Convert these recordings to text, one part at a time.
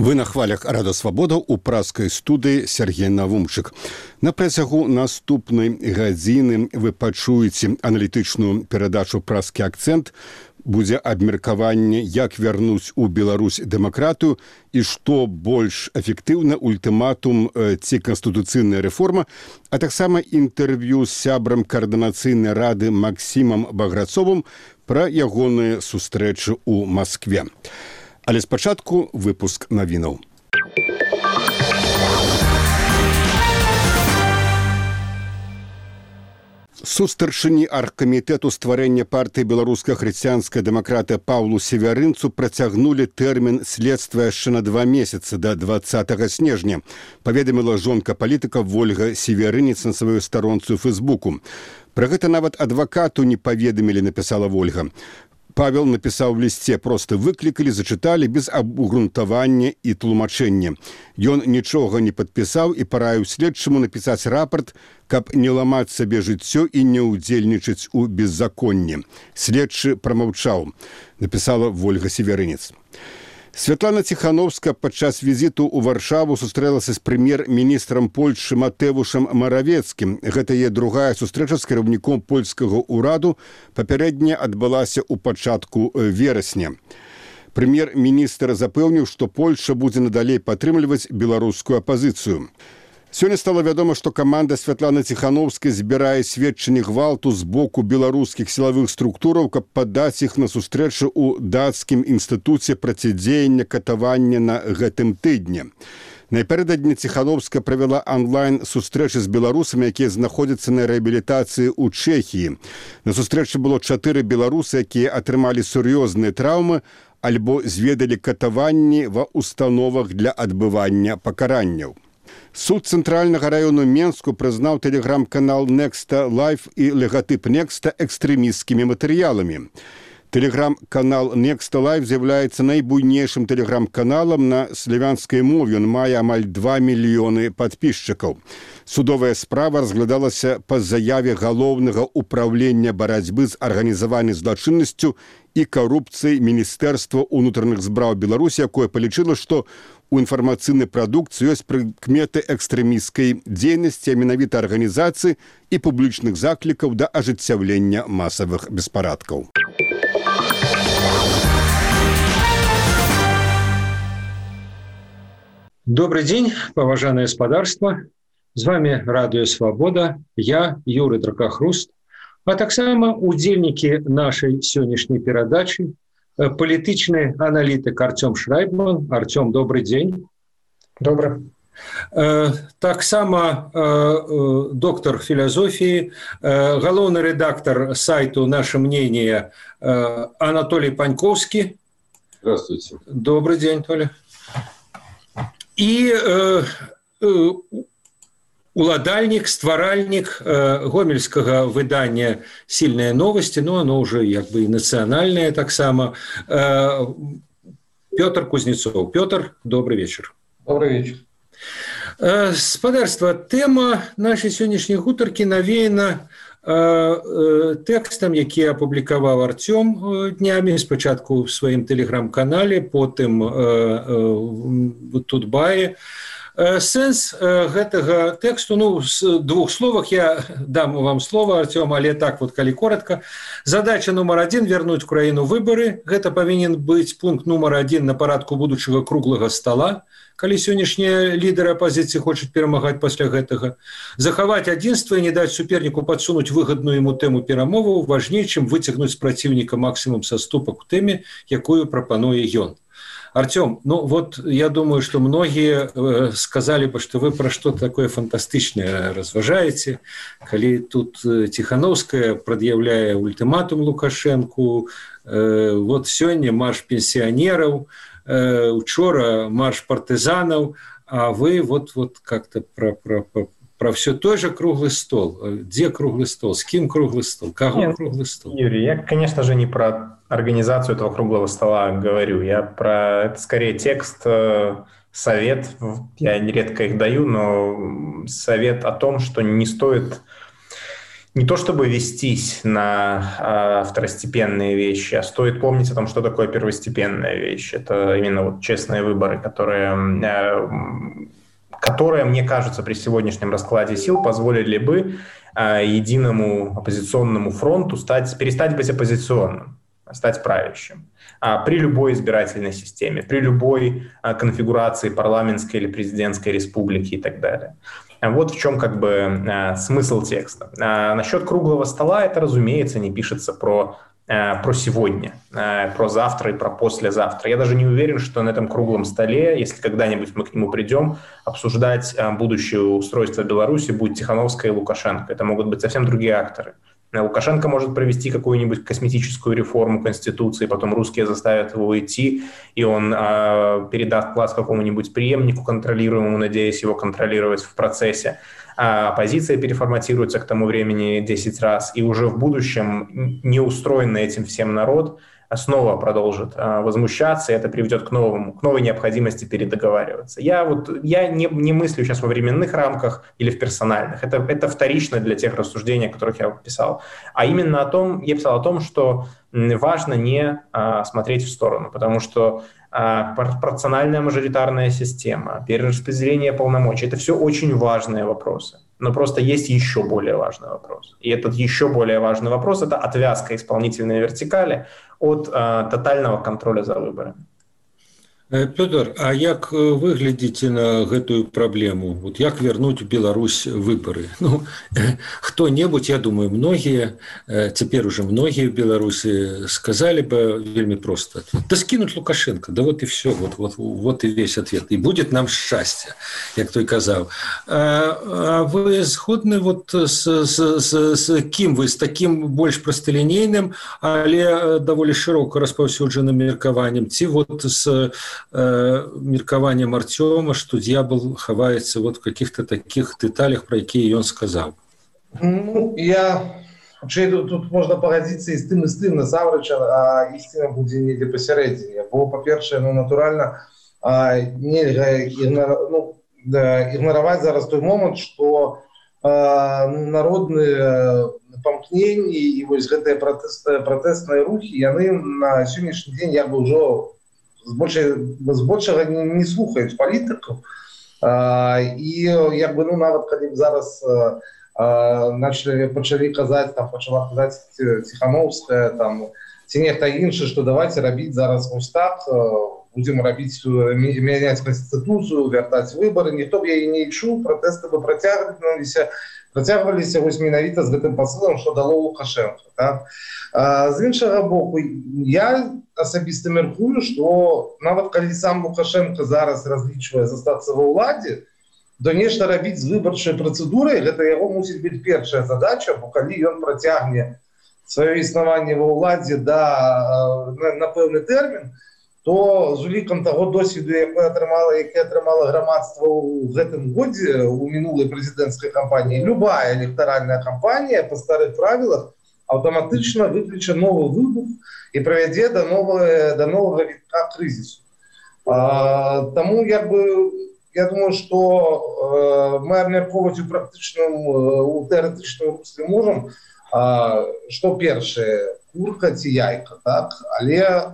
Вы на хвалях Радыё Свабода ў празкай студыі Сергей Навумчык. На працягу наступнай гадзіны вы пачуеце аналітычную перадачу «Празкі акцэнт». Будзе абмеркаванне, як вярнуць у Беларусь дэмакратыю і што больш эфектыўна, ультыматум ці канстытуцыйная рэформа, а таксама інтэрв'ю з сябрам каардынацыйнай рады Максімам Баграцовым пра ягоныя сустрэчы ў Маскве. Але спачатку выпуск навінаў. Сустарчыні аргкамітэту стварэння партыі беларуская хрысціянская дэмакратыя Паўлу Севярынцу працягнулі тэрмін следства яшчэ на 2 месяцы да 20 снежня, паведаміла жонка палітыка Вольга Севярынец на сваёй старонцы ў Фэйсбуку. Пра гэта нават адвакату не паведамілі, напісала Вольга. Павел напісаў у лісце, проста выклікалі, зачыталі без абгрунтавання і тлумачэння. Ён нічога не падпісаў і параіў следчаму напісаць рапарт, каб не ламаць сабе жыццё і не ўдзельнічаць у беззаконні. Следчы прамаўчаў, напісала Вольга Севярынец. Святлана Ціхановская падчас візіту ў Варшаву сустрэлася з прэм'ер-міністрам Польшчы Матэвушам Маравецкім. Гэта яе другая сустрэча з кіраўніком польскага ўраду, папярэдняя адбылася ў пачатку верасня. Прэм'ер-міністр запэўніў, што Польшча будзе надалей падтрымліваць беларускую апазіцыю. Сёння стала вядома, што каманда Святланы Ціхановскай збірае сведчанні гвалту з боку беларускіх сілавых структураў, каб падаць іх на сустрэчу ў дацкім інстытуце працядзеяння катавання на гэтым тыдні. Напярэдадні Ціхановская правяла онлайн-сустрэчы з беларусамі, якія знаходзяцца на рэабілітацыі ў Чэхіі. На сустрэчы было 4 беларусы, якія атрымалі сур'ёзныя траўмы альбо зведалі катаванні ва установах для адбывання пакаранняў. Суд Цэнтральнага раёну Менску прызнаў тэлеграм-канал Nexta Live і логатып Nexta экстрэмісцкімі матэрыяламі. Тэлеграм-канал Nexta Live з'яўляецца найбуйнейшым тэлеграм-каналам на славянскай мове. Ён мае амаль 2 мільёны падпісчыкаў. Судовая справа разглядалася па заяве галоўнага ўправлення барацьбы з арганізаванай злачыннасцю і карупцыяй Міністэрства ўнутраных спраў Беларусі, якое палічыла, што у інфармацыйнай прадукцыі ёсць прыкметы экстрэмісцкай дзейнасці, а менавіта арганізацыі і публічных заклікаў да ажыццяўлення масавых беспарадкаў. Добрый день, поважанное господарство. С вами Радыё Свабода, я, Юрий Дракахруст, а таксама удзельнікі нашай сённяшняй перадачы, палітычны аналітык Артём Шрайбман. Артём, добрый день. Добрый. Таксама доктор філазофіі, галоўны рэдактор сайту «Наше мнение» Анатолий Паньковский. Здравствуйте. Добрый день, Толя. И уладальнік, стваральнік гомельскага выдання «Сильные новости», но оно уже як бы и национальное таксама, Петр Кузнецов. Петр, добрый вечер. Добрый вечер. Спадарства, тема нашай сённяшняй гутаркі навеяна тэкстам, які апублікаваў Артём днямі, спачатку ў сваім тэлеграм-канале, потым в Тутбае. Сэнс гэтага тэксту, з 2 словах, я дам вам слово, Артём, але так вот, калі коротко. Задача нумар 1 – вярнуць краіну выбары. Гэта павінен быць пункт нумар 1 на парадку будучага круглага стола, калі сённяшнія лідары апазіцыі хочуць перамагаць пасля гэтага. Захаваць адзінства і не даць суперніку падсунуць выгадную яму тэму перамоваў важней, чым выцягнуць з праціўніка максімум саступак у тэме, якую прапануе ён. Артём, вот я думаю, что многие сказали бы, что вы про что-то такое фантастичное разважаете, коли тут Тихановская предъявляя ультиматум Лукашенку, вот сегодня марш пенсионеров, учора марш партизанов, а вы вот как-то про все той же круглый стол. Где круглый стол? С кем круглый стол? Кого круглый стол? Юрий, я, конечно же, не про организацию этого круглого стола говорю. Я про, это скорее текст, совет. Я редко их даю, но совет о том, что не стоит не то чтобы вестись на второстепенные вещи, а стоит помнить о том, что такое первостепенная вещь. Это именно вот честные выборы, которые, мне кажется, при сегодняшнем раскладе сил позволили бы единому оппозиционному фронту перестать быть оппозиционным, стать правящим. При любой избирательной системе, при любой конфигурации парламентской или президентской республики и так далее. Вот в чем смысл текста. Насчет круглого стола это, разумеется, не пишется про сегодня, про завтра и про послезавтра. Я даже не уверен, что на этом круглом столе, если когда-нибудь мы к нему придем, обсуждать будущее устройство Беларуси будет Тихановская и Лукашенко. Это могут быть совсем другие акторы. Лукашенко может провести какую-нибудь косметическую реформу Конституции, потом русские заставят его уйти, и он передаст власть какому-нибудь преемнику контролируемому, надеясь его контролировать в процессе. Оппозиция переформатируется к тому времени 10 раз, и уже в будущем неустроенный этим всем народ снова продолжит возмущаться, и это приведет к новой необходимости передоговариваться. Я не мыслю сейчас во временных рамках или в персональных. Это вторично для тех рассуждений, о которых я писал. А именно я писал о том, что важно не смотреть в сторону, потому что пропорциональная мажоритарная система, перераспределение полномочий — это все очень важные вопросы. Но просто есть еще более важный вопрос. И этот еще более важный вопрос — это отвязка исполнительной вертикали от тотального контроля за выборами. Пётр, а як вы глядзіце на гэтую праблему? Вот як вярнуць у Беларусь выборы? Хто-небудзь, я думаю, многія, цяпер уже многія в Беларусі сказали бы вельмі просто: да скинуть Лукашенко, да вот и все, вот и весь ответ, и будет нам счастье, як той казаў. А вы згодны с кім вы, с таким больш просталінейным, але даволі широка распаўсюджаным меркаваннем, ці с меркаваннем Артёма, что дьявол хаваецца в каких-то таких деталях, про якія ён сказаў? Тут можна пагадзіцца і з тым насамрэч, а ісціна будзе недзе пасярэдзіне. Бо, па-першае, натуральна, нельга ігнараваць зараз той момант, што народныя памкненні і вось гэтыя пратэсныя рухі, яны на сённяшні дзень ўжо збольшага не слухаюць палітыкаў. І нават калі б зараз пачалі казаць, пачала казаць Тихановская, ці нехта іншы, што давайте рабіць зараз вось так, будзем мяняць Конституцию, вяртаць выборы, ніхто б яе не чуў, пратэсты бы працягваліся вось менавіта з гэтым пасылам, што дало Лукашенко. З іншага боку, я асабіста мяркую, што нават калі сам Лукашенко зараз разлічвае застацца ва ўладзе, то нешта рабіць з выбарчай працэдурай, гэта яго мусіць быць першая задача, бо калі ён працягне сваё існаванне ва ўладзе на пэўны тэрмін, то з улікам таго досведу, які атрымала грамадства ў гэтым годзе у мінулай прэзідэнцкай кампаніі, любая электаральная кампанія па старых правілах аўтаматычна выкліча новы выбух і прывядзе да новага вітка крызісу. Таму я думаю, што мы абмяркоўваць у тэарэтычным русле можам, што першае, курка ці яйка, але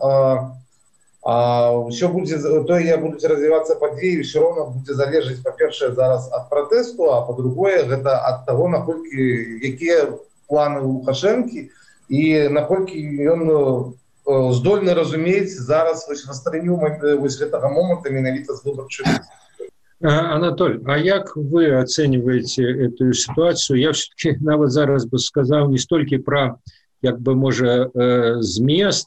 ўсё будзе, як будуць развівацца падзеі, ўсё роўна будзе залежаць, па-першае, зараз ад пратэсту, а па-другое, гэта ад таго, наколькі якія планы Лукашэнкі і наколькі ён здольны разумець зараз настранню гэтага моманта менавіта з выбарчай. Анатоль, а як вы ацэньваеце эту сітуацыю? Я все-таки нават зараз бы сказаў не столькі пра, можа, змест,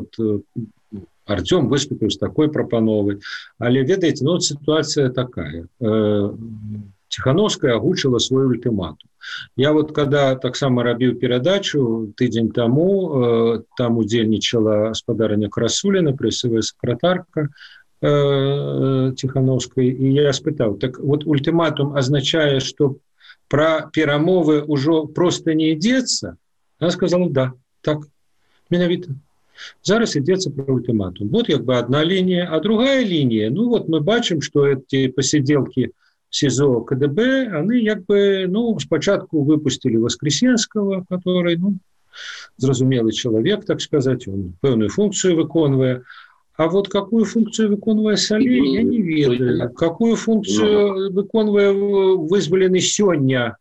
Артём выступіў з такой прапановай, але ведаеце, сітуацыя такая. Тихановская агучыла свой ультыматум. Я когда таксама рабіў перадачу тыдзень таму, там удзельнічала гаспадарыня Красуліна, прэсавая сакратарка Тихановскай, і я спытаў: так ультыматум азначае, што пра перамовы ўжо проста не ідзецца? Она сказала: да, так, менавіта. Зараз ідзецца пра ультыматум. Одна лінія, а другая лінія, мы бачым, што эти посиделки СИЗО КДБ, они как бы, ну, спочатку выпустили Воскресенского, который, ну, зразумелый человек, так сказать, он пэўную функцию выконвае. А вот какую функцию выконвае Салей, я не ведаю. Какую функцию выконвае вызвалены сёння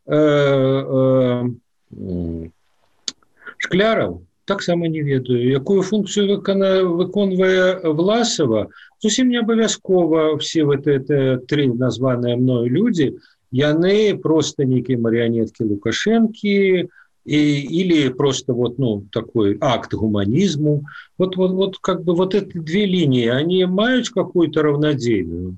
Шкляров, таксама не ведаю. Якую функцию выконвае Власова, зусім не абавязкова все вот это три названыя мною люди, яны просто некие марионетки Лукашенки, или просто вот, ну, такой акт гуманизму. Вот как бы вот эти две линии, они имеют какую-то равнодейную?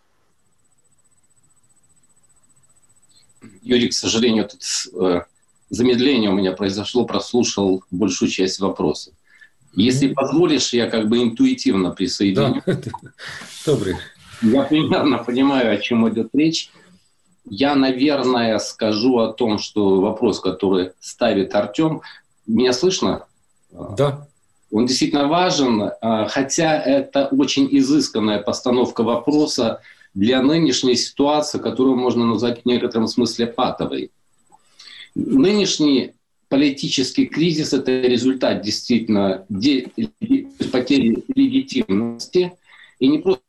Юрий, к сожалению, тут замедление у меня произошло, прослушал большую часть вопросов. Если позволишь, я как бы интуитивно присоединюсь. Да. Добрый. Я примерно понимаю, о чем идет речь. Я, наверное, скажу о том, что вопрос, который ставит Артем, меня слышно? Да. Он действительно важен, хотя это очень изысканная постановка вопроса для нынешней ситуации, которую можно назвать в некотором смысле патовой. Нынешний политический кризис – это результат действительно потери легитимности, и не просто.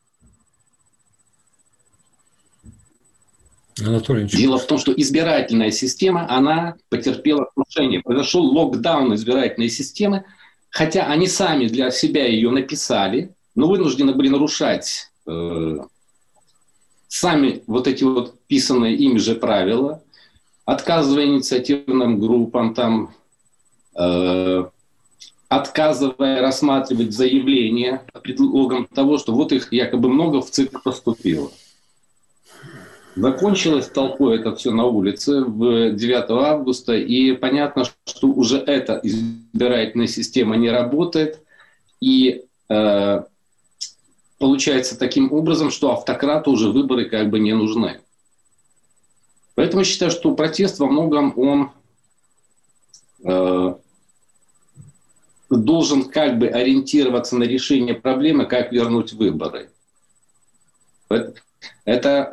Дело в том, что избирательная система, она потерпела крушение. Произошел локдаун избирательной системы, хотя они сами для себя ее написали, но вынуждены были нарушать сами вот эти вот писанные ими же правила, отказывая инициативным группам, там, отказывая рассматривать заявления под предлогом того, что вот их якобы много в ЦИК поступило. Закончилось толпой это все на улице в 9 августа, и понятно, что уже эта избирательная система не работает, и получается таким образом, что автократу уже выборы как бы не нужны. Поэтому я считаю, что протест во многом он должен как бы ориентироваться на решение проблемы, как вернуть выборы. Это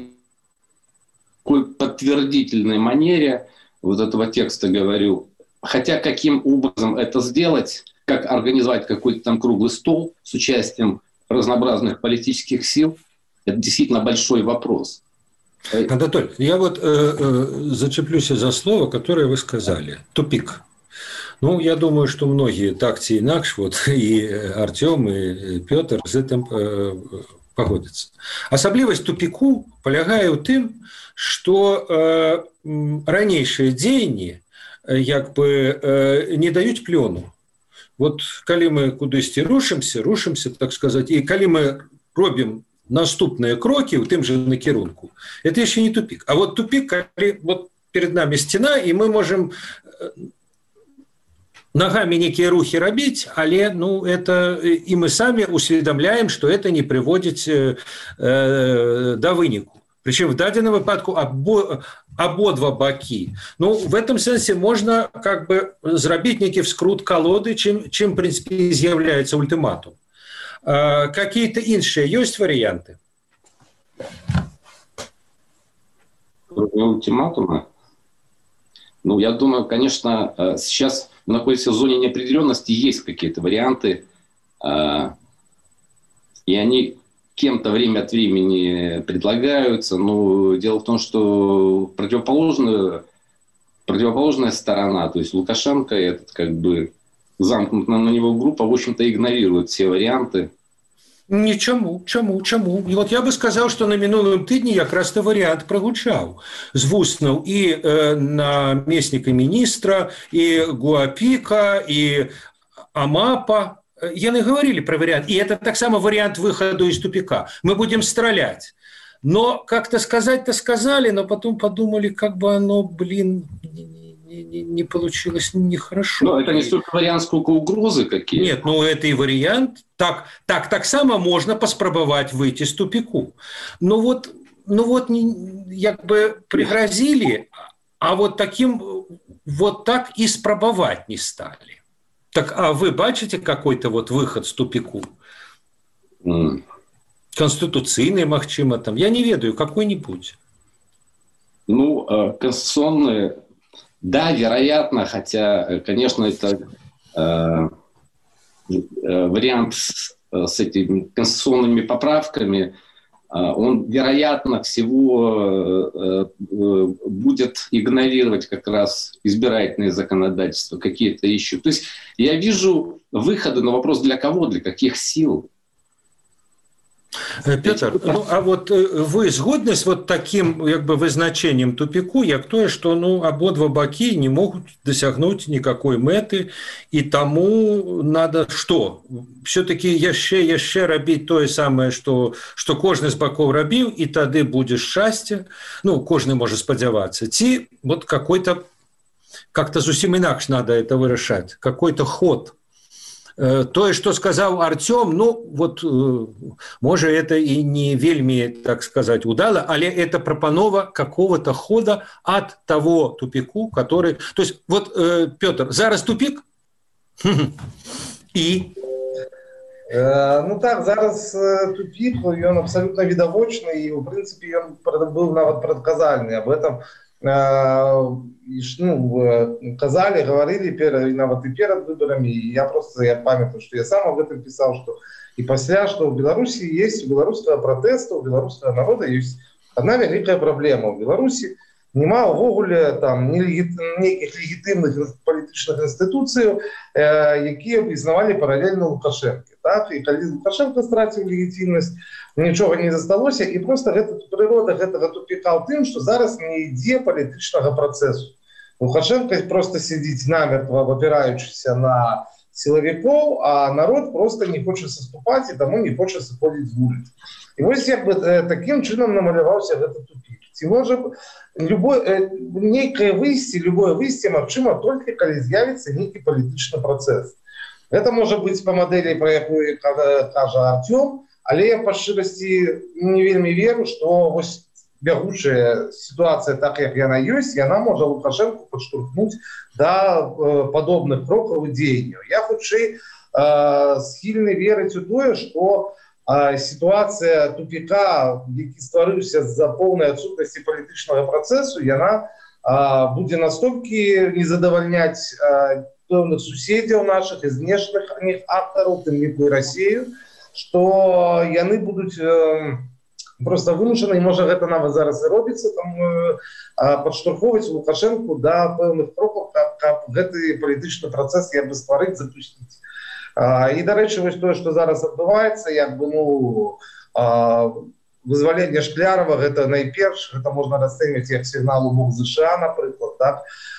в такой подтвердительной манере вот этого текста говорю. Хотя каким образом это сделать, как организовать какой-то там круглый стол с участием разнообразных политических сил, это действительно большой вопрос. Анатолий, я вот зачеплюсь за слово, которое вы сказали. Тупик. Ну, я думаю, что многие так ці інакш, вот и Артем, и Петр з этим погодятся. Асаблівасць тупику полягае ў тым, что ранейшие дзеянні як бы не даюць плёну. Вот калі мы кудысьці рушимся, так сказать, и калі мы робім наступные кроки в тем же накірунку, это еще не тупик. А вот тупик, когда вот перед нами стена, и мы можем ногами некие рухи робить, але ну, это, и мы сами усведомляем, что это не приводит до вынику. Причем в дадзеным выпадку ободва баки. Ну, в этом сенсе можно как бы зрабіць некі вскрут колоды, чем в принципе з'яўляецца ультиматум. Какие-то іншыя ёсць варианты? Ультиматума? Ну, я думаю, конечно, сейчас находится в зоне неопределенности, есть какие-то варианты, и они кем-то время от времени предлагаются, но дело в том, что противоположная сторона, то есть Лукашенко, этот как бы замкнутая на него группа, в общем-то, игнорирует все варианты. Чому? І от я би сказав, що на минулому тижні якраз той варіант прогучав. З вуснаў і намесника міністра, і Гуапіка, і Амапа. Яны говорили про вариант. И это так само вариант выхода из тупика. Мы будем стрелять. Но как-то сказать-то сказали, но потом подумали, как бы оно, блин, не получилось нехорошо. Но это не столько вариант, сколько угрозы какие. Нет, ну это и вариант. Так само можно поспробовать выйти с тупику. Ну вот как бы пригрозили, а вот так и спробовать не стали. Так, а вы бачите какой-то вот выход с тупику? Конституцыйный, магчыма, там, я не ведаю, какой-нибудь. Ну, конституционные, да, вероятно, хотя, конечно, это вариант с этими конституционными поправками, он, вероятно, всего будет игнорировать как раз избирательное законодательство, какие-то еще. То есть я вижу выходы на вопрос, для кого, для каких сил. Петр, ну, а вот вы згодны з вот таким як бы вызначением тупику, як тое, что ну, абодва бакі не могут досягнуть никакой мэты, и тому надо что? Все-таки яшчэ рабіць тое самае, что кожны з бакоў рабіў, и тады будзе шчасце, ну, кожны можа спадзявацца. Ці вот какой-то, как-то зусім інакш надо это вырашаць, какой-то ход. Тое, что сказал Артём, ну, вот, может, это и не вельми, так сказать, удало, але это пропанова какого-то хода от того тупику, который... То есть, вот, Петр, зараз тупик? И? Ну так, зараз тупик, он абсолютно видовочный, и, в принципе, он был нават предказальный. Об этом казали, говорили нават и перед выборами, и я памятаю, что я сам об этом писал, что и после, что в Беларуси есть, у белорусского протеста, у белорусского народа есть одна великая проблема. В Беларуси нема ввогуле там неких легитимных политических институций, которые признавали параллельно Лукашенко. Так? И когда Лукашенко стратил легитимность, ничего не засталось, и просто природа этого тупика в том, что зараз не ідзе політичного процессу. Лукашенко просто сидит намертво, опираючись на силовиков, а народ просто не хочет соступать, и тому не хочет заходить в улицу. И вот как бы таким чином намалевался этот тупик. Ці може некое выйсце, любое выйсце магчыма только когда з'явится некий политический процесс. Это может быть по модели, про якую кажа Артём, але я по шчырасці не вельмі веру, что вось бягучая ситуация, так як яна ёсць, яна можа Лукашенко падштурхнуць до подобных крокаў і дзеянняў. Я хутчэй схільны верыць у тое, что ситуация тупика, які стварыўся з-за поўнай адсутнасці палітычнага працэсу, яна будзе настолькі не задавальняць пэўных суседзяў наших і знешніх актараў, тым ліку і Расію, што яны будуць просто вымушаны, і можа гэта нават зараз і робіцца, там падштурхоўваць Лукашенку да пэўных крокаў, каб гэты палітычны працэс як бы стварыць, запусціць. І, дарэчы, вось тое, што зараз адбываецца, як бы, ну, вызваленне Шклярова, гэта найперш, гэта можна расцэньваць як сігнал у бок ЗША, напрыклад, так,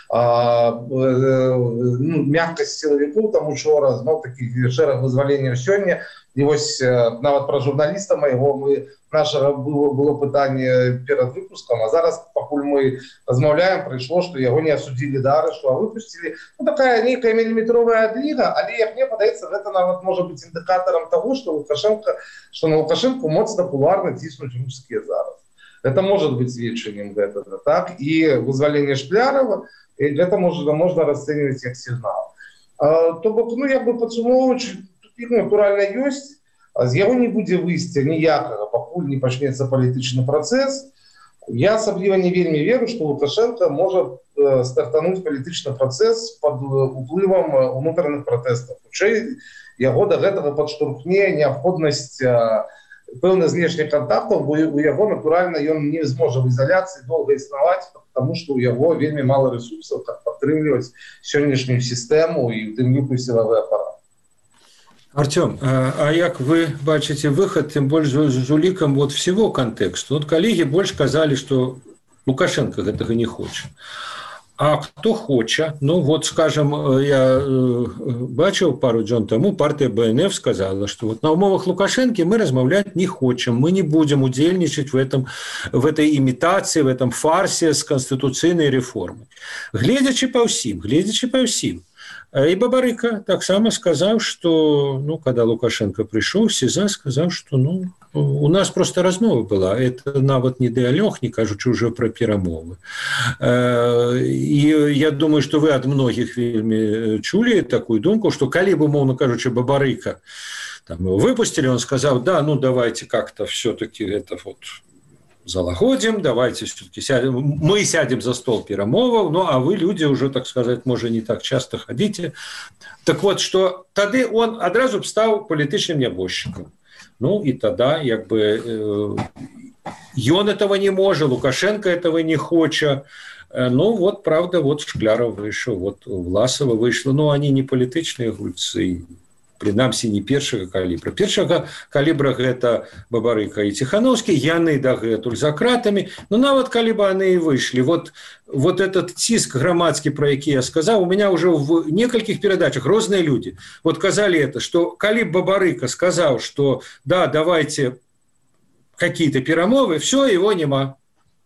мяккасць сілавікоў, там учора, зноў такі шэраг вызваленняў сёння, і вось нават пра журналіста майго нашага было пытанне перад выпускам, а зараз, пакуль мы размаўляем, прыйшло, што яго не асудзілі да арышту, а выпусцілі. Ну, такая нейкая міліметровая адліга, але, як мне падаецца, гэта нават можа быць індыкатарам таго, што на Лукашенко моцна папулярна ціснуць рускія зараз. Гэта можа быць сведчаннем гэтага, так? І вызваленне Шклярова, гэта можна расцэньваць як сігнал. То бок, ну, як бы падсумоўваючы, тупик натуральна ёсць, з яго не будзе выйсця ніякага, пакуль не пачнецца палітычны працэс. Я асабліва не вельмі веру, што Лукашенко можа стартануць палітычны працэс пад уплывам унутраных пратэстаў. Хутчэй яго да гэтага падштурхне неабходнасць пэўных знешніх кантактаў, бо у яго, натуральна, ён не зможа в ізаляцыі доўга існаваць, таму што ў яго вельмі мала рэсурсаў, каб падтрымліваць сённяшнюю сістэму і ў тым ліку сілавы апарат. Артём, а як вы бачыце выход, тем больш з улікам вот всего контексту? Вот коллеги больше сказали, что Лукашенко гэтага не хоча. А кто хоча? Ну вот, скажем, я бачыў пару дзён таму, партия БНФ сказала, что вот на умовах Лукашенко мы размаўляць не хочам, мы не будем удзельнічаць в этой имитации, в этом фарсе с конституцыйнай реформой. Гледзячы па ўсім. И Бабарыка таксама сказаў, что, ну, когда Лукашенко пришел, СИЗА сказал, что, ну, у нас просто размова была, это нават не дыалог, не кажучы уже про перамовы. И я думаю, что вы от многих вельмі чулі такую думку, что калі бы, умоўна кажучы, Бабарыка там его выпустили, он сказал, да, ну давайте как-то все-таки это вот залагодим, давайте все-таки сядем, мы сядем за стол перамоваў, ну а вы, люди, уже, так сказать, может, не так часто ходите. Так вот, что тады он адразу б стаў палітычным нябожчыкам. Ну и тогда, как бы, он этого не может, Лукашенко этого не хочет. Ну вот, правда, вот Шкляров вышел, вот Власова вышла. Ну, они не палітычныя гульцы, прынамсі не першага калібра. Першага калібра гэта Бабарыка і Ціхановскі, яны дагэтуль за кратамі. Ну, нават калі бы яны і выйшлі. Вот этот ціск грамадскі, про які я сказал, у меня уже в нескольких передачах разные люди вот казали это, что калі Бабарыка сказал, что да, давайте какие-то перамовы, все, его нема.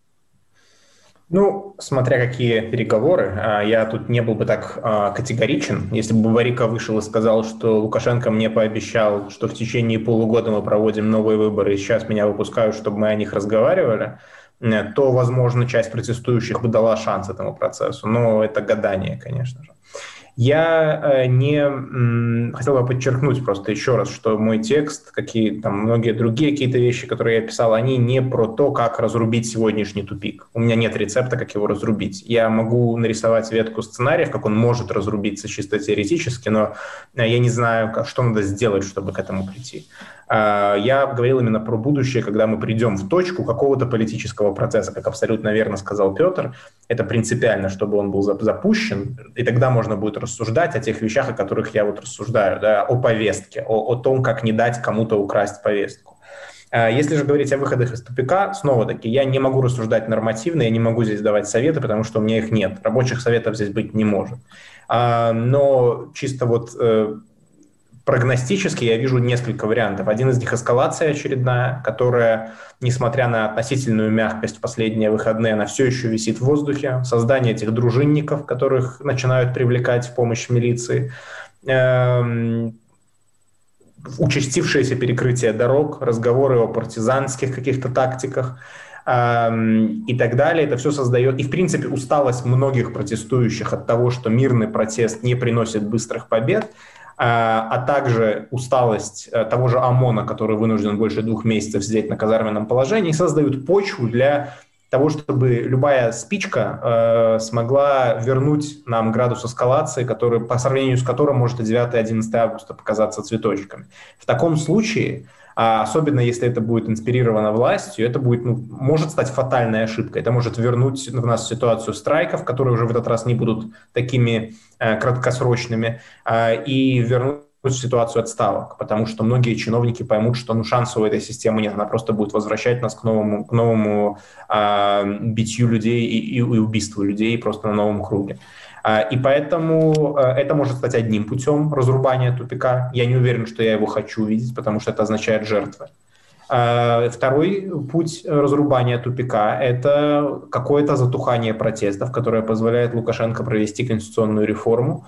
Ну, смотря какие переговоры, я тут не был бы так категоричен. Если бы Бабарыка вышел и сказал, что Лукашенко мне пообещал, что в течение полугода мы проводим новые выборы, и сейчас меня выпускают, чтобы мы о них разговаривали, то, возможно, часть протестующих бы дала шанс этому процессу. Но это гадание, конечно же. Я не хотел бы подчеркнуть просто еще раз, что мой текст, какие там многие другие какие-то вещи, которые я писал, они не про то, как разрубить сегодняшний тупик. У меня нет рецепта, как его разрубить. Я могу нарисовать ветку сценариев, как он может разрубиться чисто теоретически, но я не знаю, что надо сделать, чтобы к этому прийти. Я говорил именно про будущее, когда мы придем в точку какого-то политического процесса, как абсолютно верно сказал Петр. Это принципиально, чтобы он был запущен, и тогда можно будет рассуждать о тех вещах, о которых я вот рассуждаю, да, о повестке, о том, как не дать кому-то украсть повестку. Если же говорить о выходах из тупика, снова-таки, я не могу рассуждать нормативно, я не могу здесь давать советы, потому что у меня их нет. Рабочих советов здесь быть не может. Но чисто вот прогностически я вижу несколько вариантов. Один из них — эскалация очередная, которая, несмотря на относительную мягкость в последние выходные, она все еще висит в воздухе. Создание этих дружинников, которых начинают привлекать в помощь милиции. Участившееся перекрытие дорог, разговоры о партизанских каких-то тактиках и так далее. Это все создает... И, в принципе, усталость многих протестующих от того, что мирный протест не приносит быстрых побед, а также усталость того же ОМОНа, который вынужден больше 2 месяцев сидеть на казарменном положении, создают почву для того, чтобы любая спичка смогла вернуть нам градус эскалации, который, по сравнению с которым может и 9-11 августа показаться цветочками. В таком случае, особенно если это будет инспирировано властью, это будет, может стать фатальной ошибкой. Это может вернуть в нас ситуацию страйков, которые уже в этот раз не будут такими краткосрочными, и вернуть ситуацию отставок, потому что многие чиновники поймут, что шанса у этой системы нет, она просто будет возвращать нас к новому битью людей и убийству людей просто на новом круге. И поэтому это может стать одним путем разрубания тупика. Я не уверен, что я его хочу видеть, потому что это означает жертвы. Второй путь разрубания тупика – это какое-то затухание протестов, которое позволяет Лукашенко провести конституционную реформу.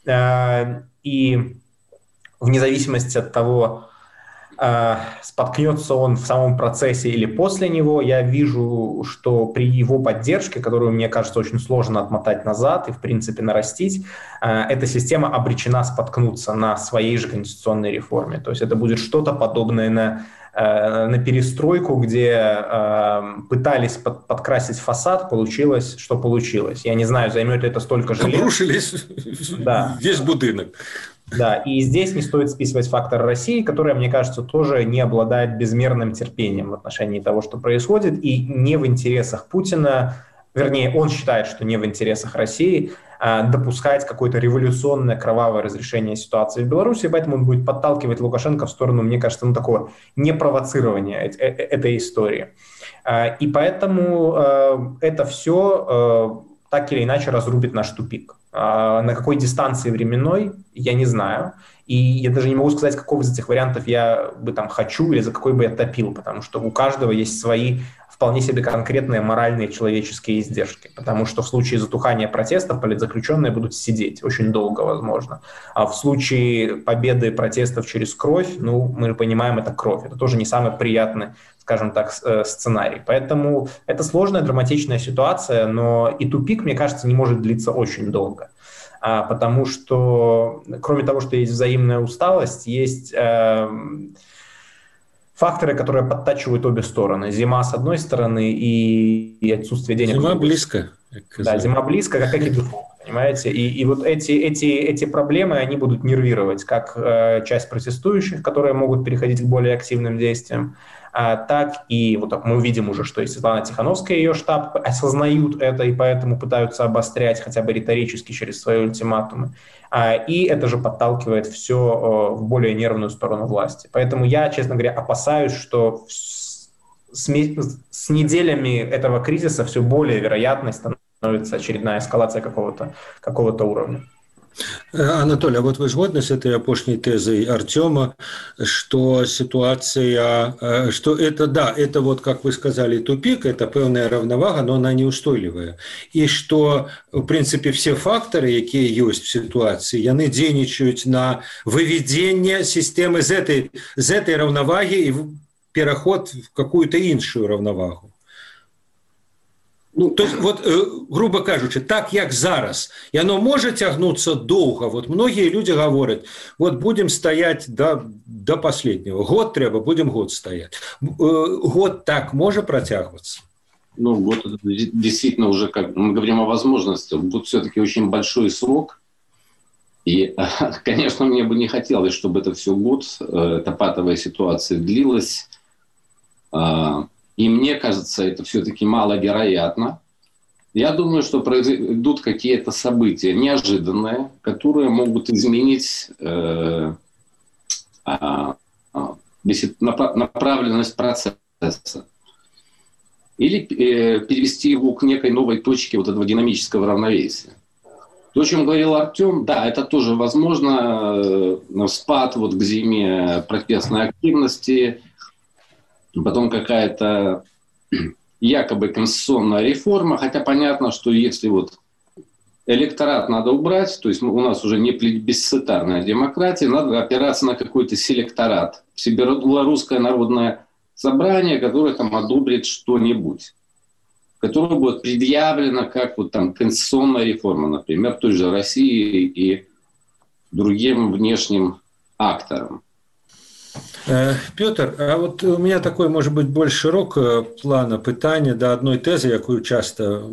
И вне зависимости от того, споткнется он в самом процессе или после него, я вижу, что при его поддержке, которую, мне кажется, очень сложно отмотать назад и, в принципе, нарастить, эта система обречена споткнуться на своей же конституционной реформе. То есть это будет что-то подобное на перестройку, где пытались подкрасить фасад, получилось, что получилось. Я не знаю, займет ли это столько же лет. Обрушились весь будинок. Да, и здесь не стоит списывать фактор России, которая, мне кажется, тоже не обладает безмерным терпением в отношении того, что происходит, и не в интересах Путина, вернее, он считает, что не в интересах России допускать какое-то революционное кровавое разрешение ситуации в Беларуси, поэтому он будет подталкивать Лукашенко в сторону, мне кажется, такого непровоцирования этой истории. И поэтому это все так или иначе разрубит наш тупик. На какой дистанции временной, я не знаю. И я даже не могу сказать, какого из этих вариантов я бы там хочу или за какой бы я топил, потому что у каждого есть свои вполне себе конкретные моральные человеческие издержки, потому что в случае затухания протестов политзаключенные будут сидеть очень долго, возможно. А в случае победы протестов через кровь, ну, мы понимаем, это кровь. Это тоже не самый приятный, скажем так, сценарий. Поэтому это сложная, драматичная ситуация, но и тупик, мне кажется, не может длиться очень долго. Потому что, кроме того, что есть взаимная усталость, есть факторы, которые подтачивают обе стороны. Зима с одной стороны и отсутствие денег. Зима близко. Да, зима близко, как и дефолт, понимаете? И вот эти проблемы, они будут нервировать как часть протестующих, которые могут переходить к более активным действиям, так и вот мы увидим уже, что и Светлана Тихановская и ее штаб осознают это и поэтому пытаются обострять хотя бы риторически через свои ультиматумы. И это же подталкивает все в более нервную сторону власти. Поэтому я, честно говоря, опасаюсь, что с неделями этого кризиса все более вероятной становится очередная эскалация какого-то уровня. Анатолий, а вот вы згодны с этой апошней тезой Артема, что ситуация, что это, да, это вот, как вы сказали, тупик, это пэўная равновага, но она неустойливая. И что, в принципе, все факторы, якія ёсць в ситуации, яны дзейнічаюць на выведение системы з этой равноваги и пераход в какую-то іншую равновагу. Ну, то есть, вот, грубо кажучи, так як зараз, яно може тягнуться довго. Вот многие люди говорят, вот будем стоять до последнего. Год треба, будем год стоять. Год так может протягиваться? Ну, год это действительно уже, как мы говорим о возможности, будет все-таки очень большой срок. И, конечно, мне бы не хотелось, чтобы это все год, эта патовая ситуация длилась. И мне кажется, это все-таки маловероятно. Я думаю, что произойдут какие-то события неожиданные, которые могут изменить направленность процесса. Или перевести его к некой новой точке вот этого динамического равновесия. То, о чем говорил Артем, да, это тоже возможно. Спад вот к зиме протестной активности, потом какая-то якобы конституционная реформа, хотя понятно, что если вот электорат надо убрать, то есть у нас уже не плебисцитарная демократия, надо опираться на какой-то селекторат, Всебелорусское народное собрание, которое там одобрит что-нибудь, которое будет предъявлено как вот там конституционная реформа, например, той же России и другим внешним акторам. Пётр, а вот у меня такое, может быть, больше широкого плана пытание до одной тези, якую часто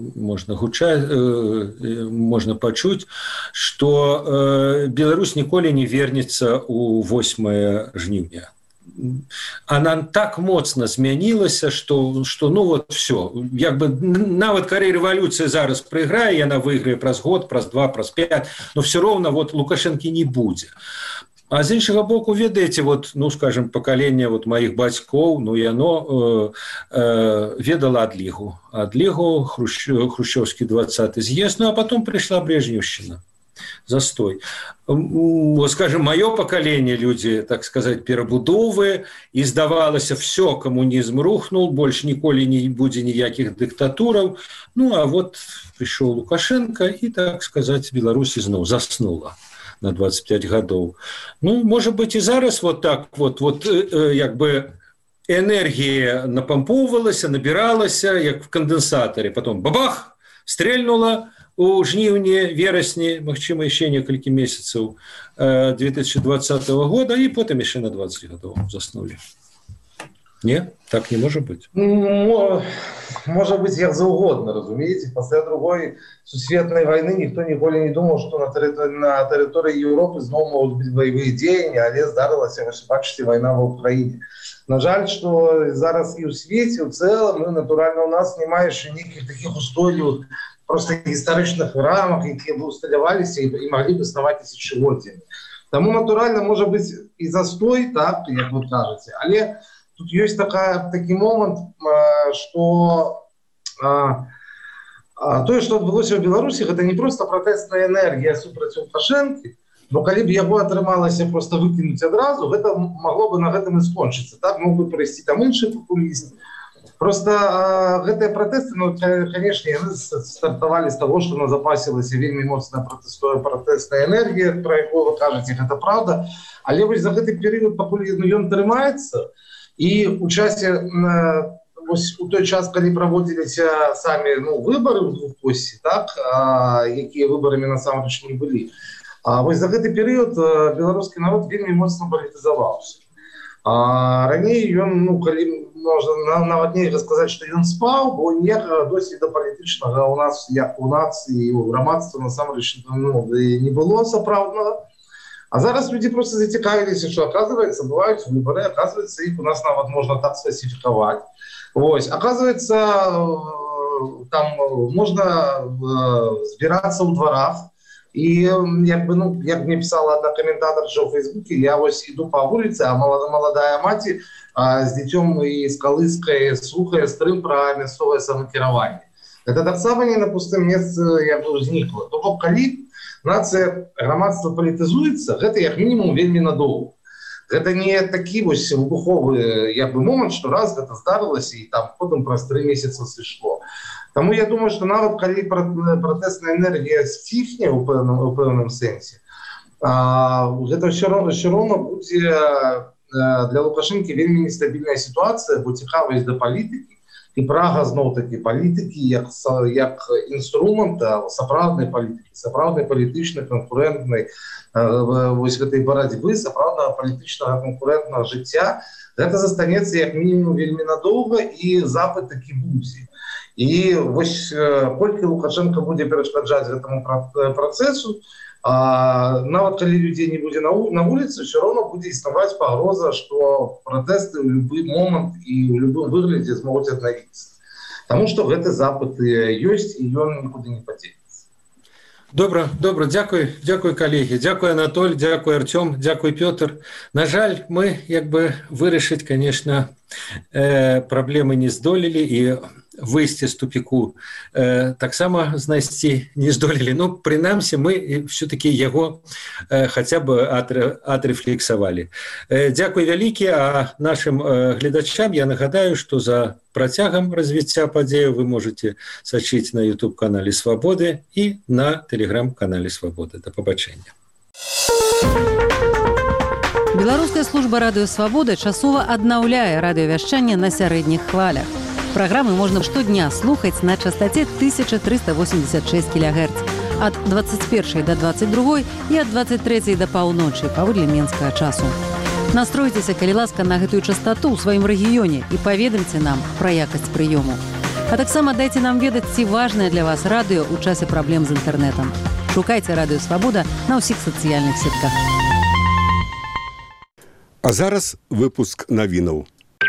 можно почуть, что Беларусь николи не вернется у 8 жніўня. Она так моцна змянілася, что ну вот все, як бы нават калі рэвалюцыя зараз прайграе, яна выйграе праз год, праз 2, праз 5, но все равно вот Лукашэнкі не будзе. А з іншага боку, ведаеце, вот, ну, скажем, пакаленне вот маіх бацькоў, ну, яно ведала адлігу, хрущевскі 20-й з'езд, ну, а потом пришла Брежневщина, застой. Вот, скажем, мое поколение, люди, так сказать, перабудовы, и здавалася, все, коммунизм рухнул, больше ніколі не будзе ніякіх дыктатураў, ну, а вот пришел Лукашенко, и, так сказать, Беларусь ізноў заснула на 25 годов. Ну, может быть, и зараз вот так вот как бы энергия напомповывалась, набиралась, как в конденсаторе. Потом бабах, стрельнула у жніўні, верасні, магчыма, еще несколько месяцев 2020 года, и потом еще на 20 годов заснули. Не? Так не может быть. Может быть, як заўгодна, разумеете. После другой сусветной войны никто ніколі не думал, что на территории Европы зноў могут быть боевые деяния, але здарылася, вы бачыце, война в Украине. На жаль, что зараз и в свете, в целом, ну, натурально, у нас нема еще никаких таких устойлівых, просто историчных рамок, которые бы усталяваліся и могли бы ставать тысячелетиями. Тому, натурально, может быть и застой, так, як вы кажете, але тут есть такой момент, что то, что отбылося в Беларуси, это не просто протестная энергия супраць Лукашэнкі, но калі б яго атрымалася просто выкинуть адразу, это могло бы на гэтым и скончыцца. Так мог бы прайсці там іншы папулізм, Просто гэтыя пратэсты, ну, конечно, яны стартавалі з таго, што назапасілася вельмі моцная пратэсная энергія, пра якую вы кажаце, гэта правда. Але вось за гэты перыяд, пакуль ён трымаецца, і у часе, вось у той час, калі праводзіліся самі выбары ў двухкосці, так, якія выбарамі насамрэч не былі, вось за гэты перыяд беларускі народ вельмі моцна палітызаваўся. Раней ён, калі можна нават нельга сказаць, што ён спаў, бо ніякага досведа палітычнага у нас, як у нацыі і у грамадства насамрэч не было сапраўднага. А зараз людзі проста зацікавіліся, што, оказывается, бываюць выбары, оказывается, іх у нас нават можна так сфальсифікаваць. Вось, оказывается, там можна збірацца ў дварах. І, як мне писала одна коментаторша у Фейсбуке, я вось іду по вуліцы, а молодая маці з дзіцём і з калыскай слухае стрым пра мясцовае самакіраванне. Гэта таксама не на пустым месцы ўзнікла. То бок, калі нацыя, грамадства палітызуецца, гэта як мінімум вельмі надоўга. Гэта не такі вось выбуховы момант, што раз гэта здарылася і там потым праз 3 месяцы сышло. Таму я думаю, што нават калі пратэсная энергія сціхне ў пэўным сэнсе, гэта ўсё роўна будзе для Лукашэнкі вельмі нестабільная сітуацыя, бо цікавасць да палітыкі і прага зноў-такі палітыкі як інструмента сапраўднай палітыкі, сапраўднай палітычнай канкурэнтнай вось гэтай барацьбы, сапраўднага палітычнага канкурэнтнага жыцця, гэта застанецца як мінімум вельмі надоўга, і запыт такі будзе. І вось колькі Лукашенко будзе перашкаджаць гэтаму працэсу, нават калі людзей не будзе на вуліцы, ўсё роўна будзе існаваць пагроза, што пратэсты ў любы момант і ў любым выглядзе змогуць аднавіцца. Таму што гэты запыт ёсць, і ён нікуды не падзенецца. Добра, дзякуй, калегі, дзякуй, Анатоль, дзякуй, Артём, дзякуй, Пётр. На жаль, мы вырашыць, конечно, праблемы не здолелі, і выйсці з тупіку таксама знайсці не здолелі. Ну, прынамсі, мы все-таки яго хаця б адрэфлексавалі. Дзякуй вялікі, а нашим гледачам я нагадаю, што за працягам развіцця падзеяў вы можете сачыць на YouTube-канале Свабоды і на Telegram-канале Свабоды. Да пабачэння. Беларуская служба радыё Свабода часова аднаўляе радыёвяшчанне на сярэдніх хвалях. Праграмы можна штодня слухаць на частоце 1386 кГц ад 21 до 22 і ад 23 до паўночы паводле менскага часу. Настройцеся, калі ласка, на гэтую частоту ў сваім рэгіёне і паведамце нам пра якасць прыёму. А таксама дайце нам ведаць, ці важнае для вас радыё ў часе праблем з інтэрнэтам. Шукайце радыё Свабода на ўсіх сацыяльных сетках. А зараз выпуск навінаў.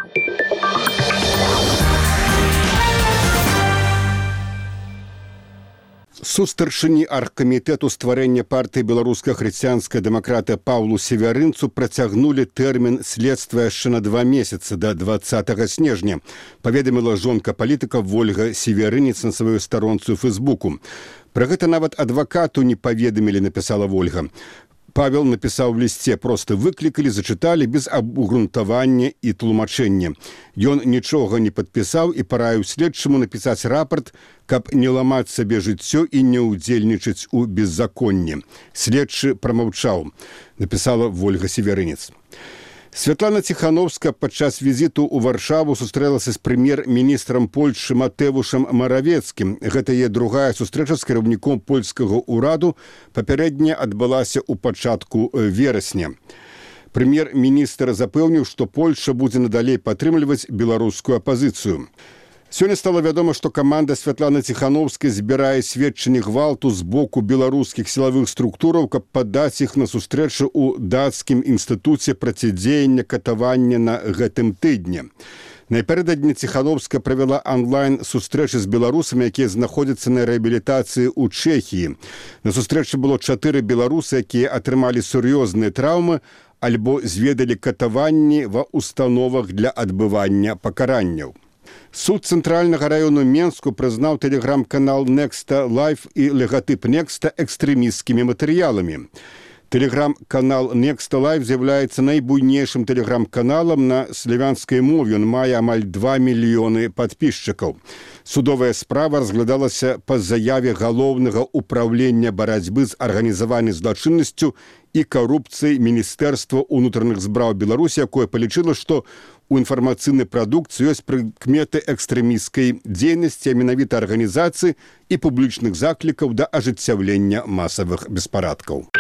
Сустаршыні аргкамітэту стварэння партыі беларуская хрысціянская дэмакрата Паўлу Севярынцу працягнулі тэрмін следства яшчэ на 2 месяцы да 20 снежня, паведаміла жонка палітыка Вольга Севярынец на сваёй старонцы ў Фэйсбуку. Пра гэта нават адвакату не паведамілі, напісала Вольга. Павел напісаў в лісце, проста выклікалі, зачыталі без абгрунтавання і тлумачэння. Ён нічога не падпісаў і параіў следчаму напісаць рапарт, каб не ламаць сабе жыццё і не ўдзельнічаць у беззаконні. Следчы прамаўчаў, напісала Вольга Севярынец. Святлана Ціхановская падчас візіту ў Варшаву сустрэлася з прэм'ер-міністрам Польшчы Матэвушам Маравецкім. Гэта яе другая сустрэча з кіраўніком польскага ўраду, папярэдняя адбылася ў пачатку верасня. Прэм'ер-міністр запэўніў, што Польшча будзе надалей падтрымліваць беларускую апазіцыю. Сёння стала вядома, што каманда Святланы Ціхановскай збірае сведчанні гвалту з боку беларускіх сілавых структураў, каб падаць іх на сустрэчу ў дацкім інстытуце працядзеяння катавання на гэтым тыдні. Напярэдадні Ціхановская правяла онлайн-сустрэчы з беларусамі, якія знаходзяцца на рэабілітацыі ў Чэхіі. На сустрэчы было 4 беларусы, якія атрымалі сур'ёзныя траўмы альбо зведалі катаванні ва установах для адбывання пакаранняў. Суд Цэнтральнага раёну Менску прызнаў тэлеграм-канал Nexta Live і логатып Nexta экстрэмісцкімі матэрыяламі. Тэлеграм-канал Next Live з'яўляецца найбуйнейшым тэлеграм-каналам на славянскай мове. Ён мае амаль 2 мільёны падпісчыкаў. Судовая справа разглядалася па заяве галоўнага ўправлення барацьбы з арганізаванай злачыннасцю і карупцыяй Міністэрства ўнутраных збраў Беларусі, якое палічыла, што у інфармацыйнай прадукцыі ёсць прыкметы экстрэмісцкай дзейнасці, а менавіта арганізацыі і публічных заклікаў да ажыццяўлення масавых беспарадкаў.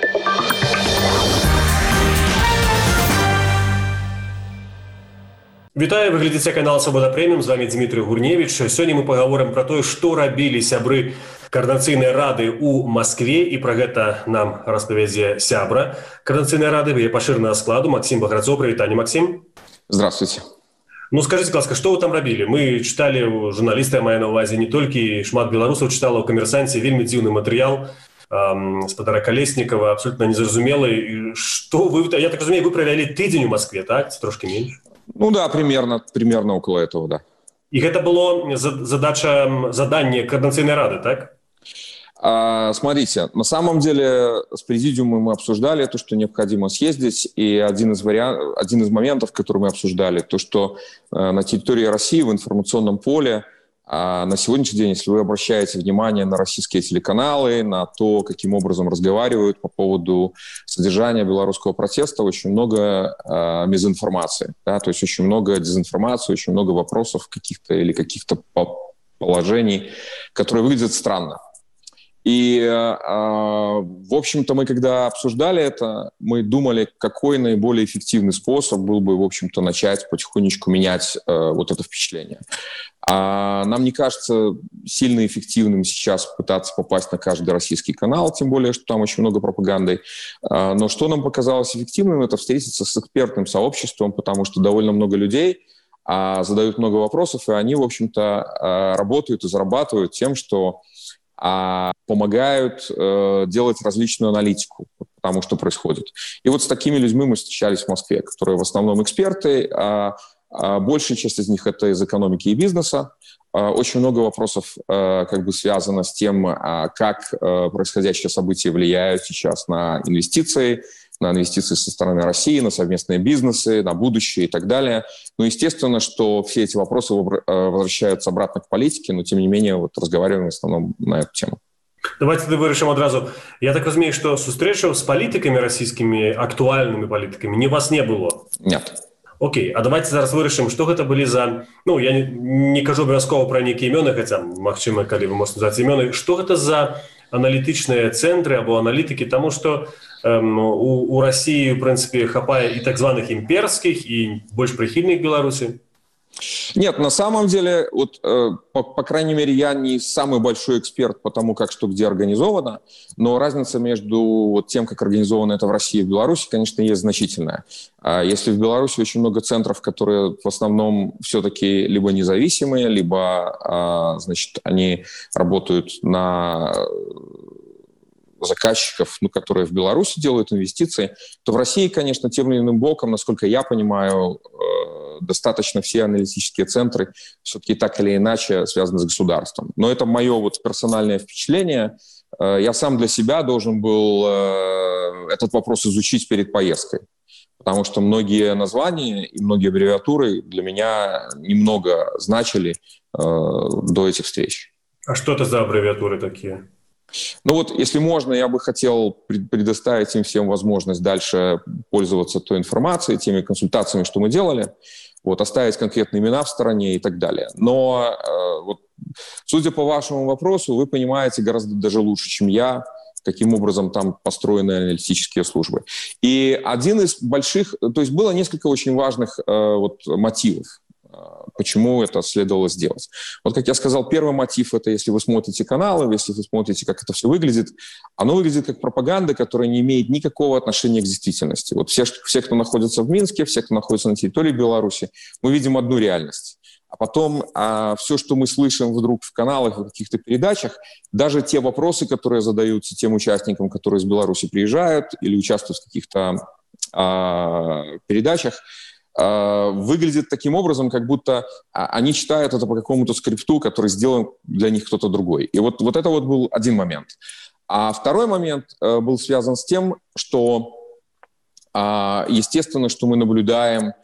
Вітаю, вы глядзіце канал Свабода Прэміум, з вами Дмітрий Гурневіч. Сёння мы пагаворым пра тое, што рабілі сябры Координацыйнай рады ў Маскве, і пра гэта нам распавядзе сябра Координацыйнай рады, яе пашыранага складу Максим Баграцоў. Прывітанне, Максим. Здравствуйте. Ну, скажите, ласка, што вы там рабілі? Мы чыталі, журналісты, я маю на ўвазе, не толькі шмат беларусаў чытала ў «Камерсанце», вельмі дзіўны матэрыял спадара Калеснікава, абсолютно незразумелы. Што вы, я так разумею, вы правялі тыдзень у Маскве, так? Трошки меньше. Ну да, примерно около этого, да. И это было задание Координационной рады, так? Смотрите, на самом деле с президиумом мы обсуждали то, что необходимо съездить, и один из моментов, который мы обсуждали, то, что на территории России в информационном поле на сегодняшний день, если вы обращаете внимание на российские телеканалы, на то, каким образом разговаривают по поводу содержания белорусского протеста, очень много мезинформации, да, то есть очень много дезинформации, очень много вопросов каких-то положений, которые выглядят странно. И, в общем-то, мы когда обсуждали это, мы думали, какой наиболее эффективный способ был бы, в общем-то, начать потихонечку менять вот это впечатление. Нам не кажется сильно эффективным сейчас пытаться попасть на каждый российский канал, тем более, что там очень много пропаганды. Но что нам показалось эффективным, это встретиться с экспертным сообществом, потому что довольно много людей задают много вопросов, и они, в общем-то, работают и зарабатывают тем, что помогают делать различную аналитику тому, что происходит. И вот с такими людьми мы встречались в Москве, которые в основном эксперты, большая часть из них это из экономики и бизнеса. Очень много вопросов связано с тем, как происходящие события влияют сейчас на инвестиции со стороны России, на совместные бизнесы, на будущее и так далее. Ну, естественно, что все эти вопросы возвращаются обратно к политике, но, тем не менее, вот разговариваем в основном на эту тему. Давайте вырашым одразу. Я так разумею, что сустрэчаў з палітыкамі расійскімі, актуальнымі палітыкамі, вас не было? Нет. Окей, а давайте зараз вырашым, што гэта былі за... Ну, я не кажу абавязкова пра нейкія імёны, хаця, магчыма, калі вы можете назваць імёны. Што гэта за аналітычныя цэнтры або аналітыкі, таму што у России, в принципе, хапае и так званых имперских, и больше прихильных Беларуси? Нет, на самом деле, вот, по крайней мере, я не самый большой эксперт по тому, как что где организовано, но разница между тем, как организовано это в России и в Беларуси, конечно, есть значительная. Если в Беларуси очень много центров, которые в основном все-таки либо независимые, либо, значит, они работают на заказчиков, которые в Беларуси делают инвестиции, то в России, конечно, тем или иным боком, насколько я понимаю, достаточно все аналитические центры все-таки так или иначе связаны с государством. Но это мое вот персональное впечатление. Я сам для себя должен был этот вопрос изучить перед поездкой, потому что многие названия и многие аббревиатуры для меня немного значили до этих встреч. А что это за аббревиатуры такие? Ну вот, если можно, я бы хотел предоставить им всем возможность дальше пользоваться той информацией, теми консультациями, что мы делали, вот, оставить конкретные имена в стороне и так далее. Но, вот, судя по вашему вопросу, вы понимаете гораздо даже лучше, чем я, каким образом там построены аналитические службы. И один из больших, то есть было несколько очень важных мотивов, почему это следовало сделать. Вот, как я сказал, первый мотив – это если вы смотрите каналы, если вы смотрите, как это все выглядит, оно выглядит как пропаганда, которая не имеет никакого отношения к действительности. Вот все, кто находится в Минске, все, кто находится на территории Беларуси, мы видим одну реальность. А потом все, что мы слышим вдруг в каналах, в каких-то передачах, даже те вопросы, которые задаются тем участникам, которые из Беларуси приезжают или участвуют в каких-то передачах, выглядит таким образом, как будто они читают это по какому-то скрипту, который сделан для них кто-то другой. И вот это вот был один момент. А второй момент был связан с тем, что, естественно, что мы наблюдаем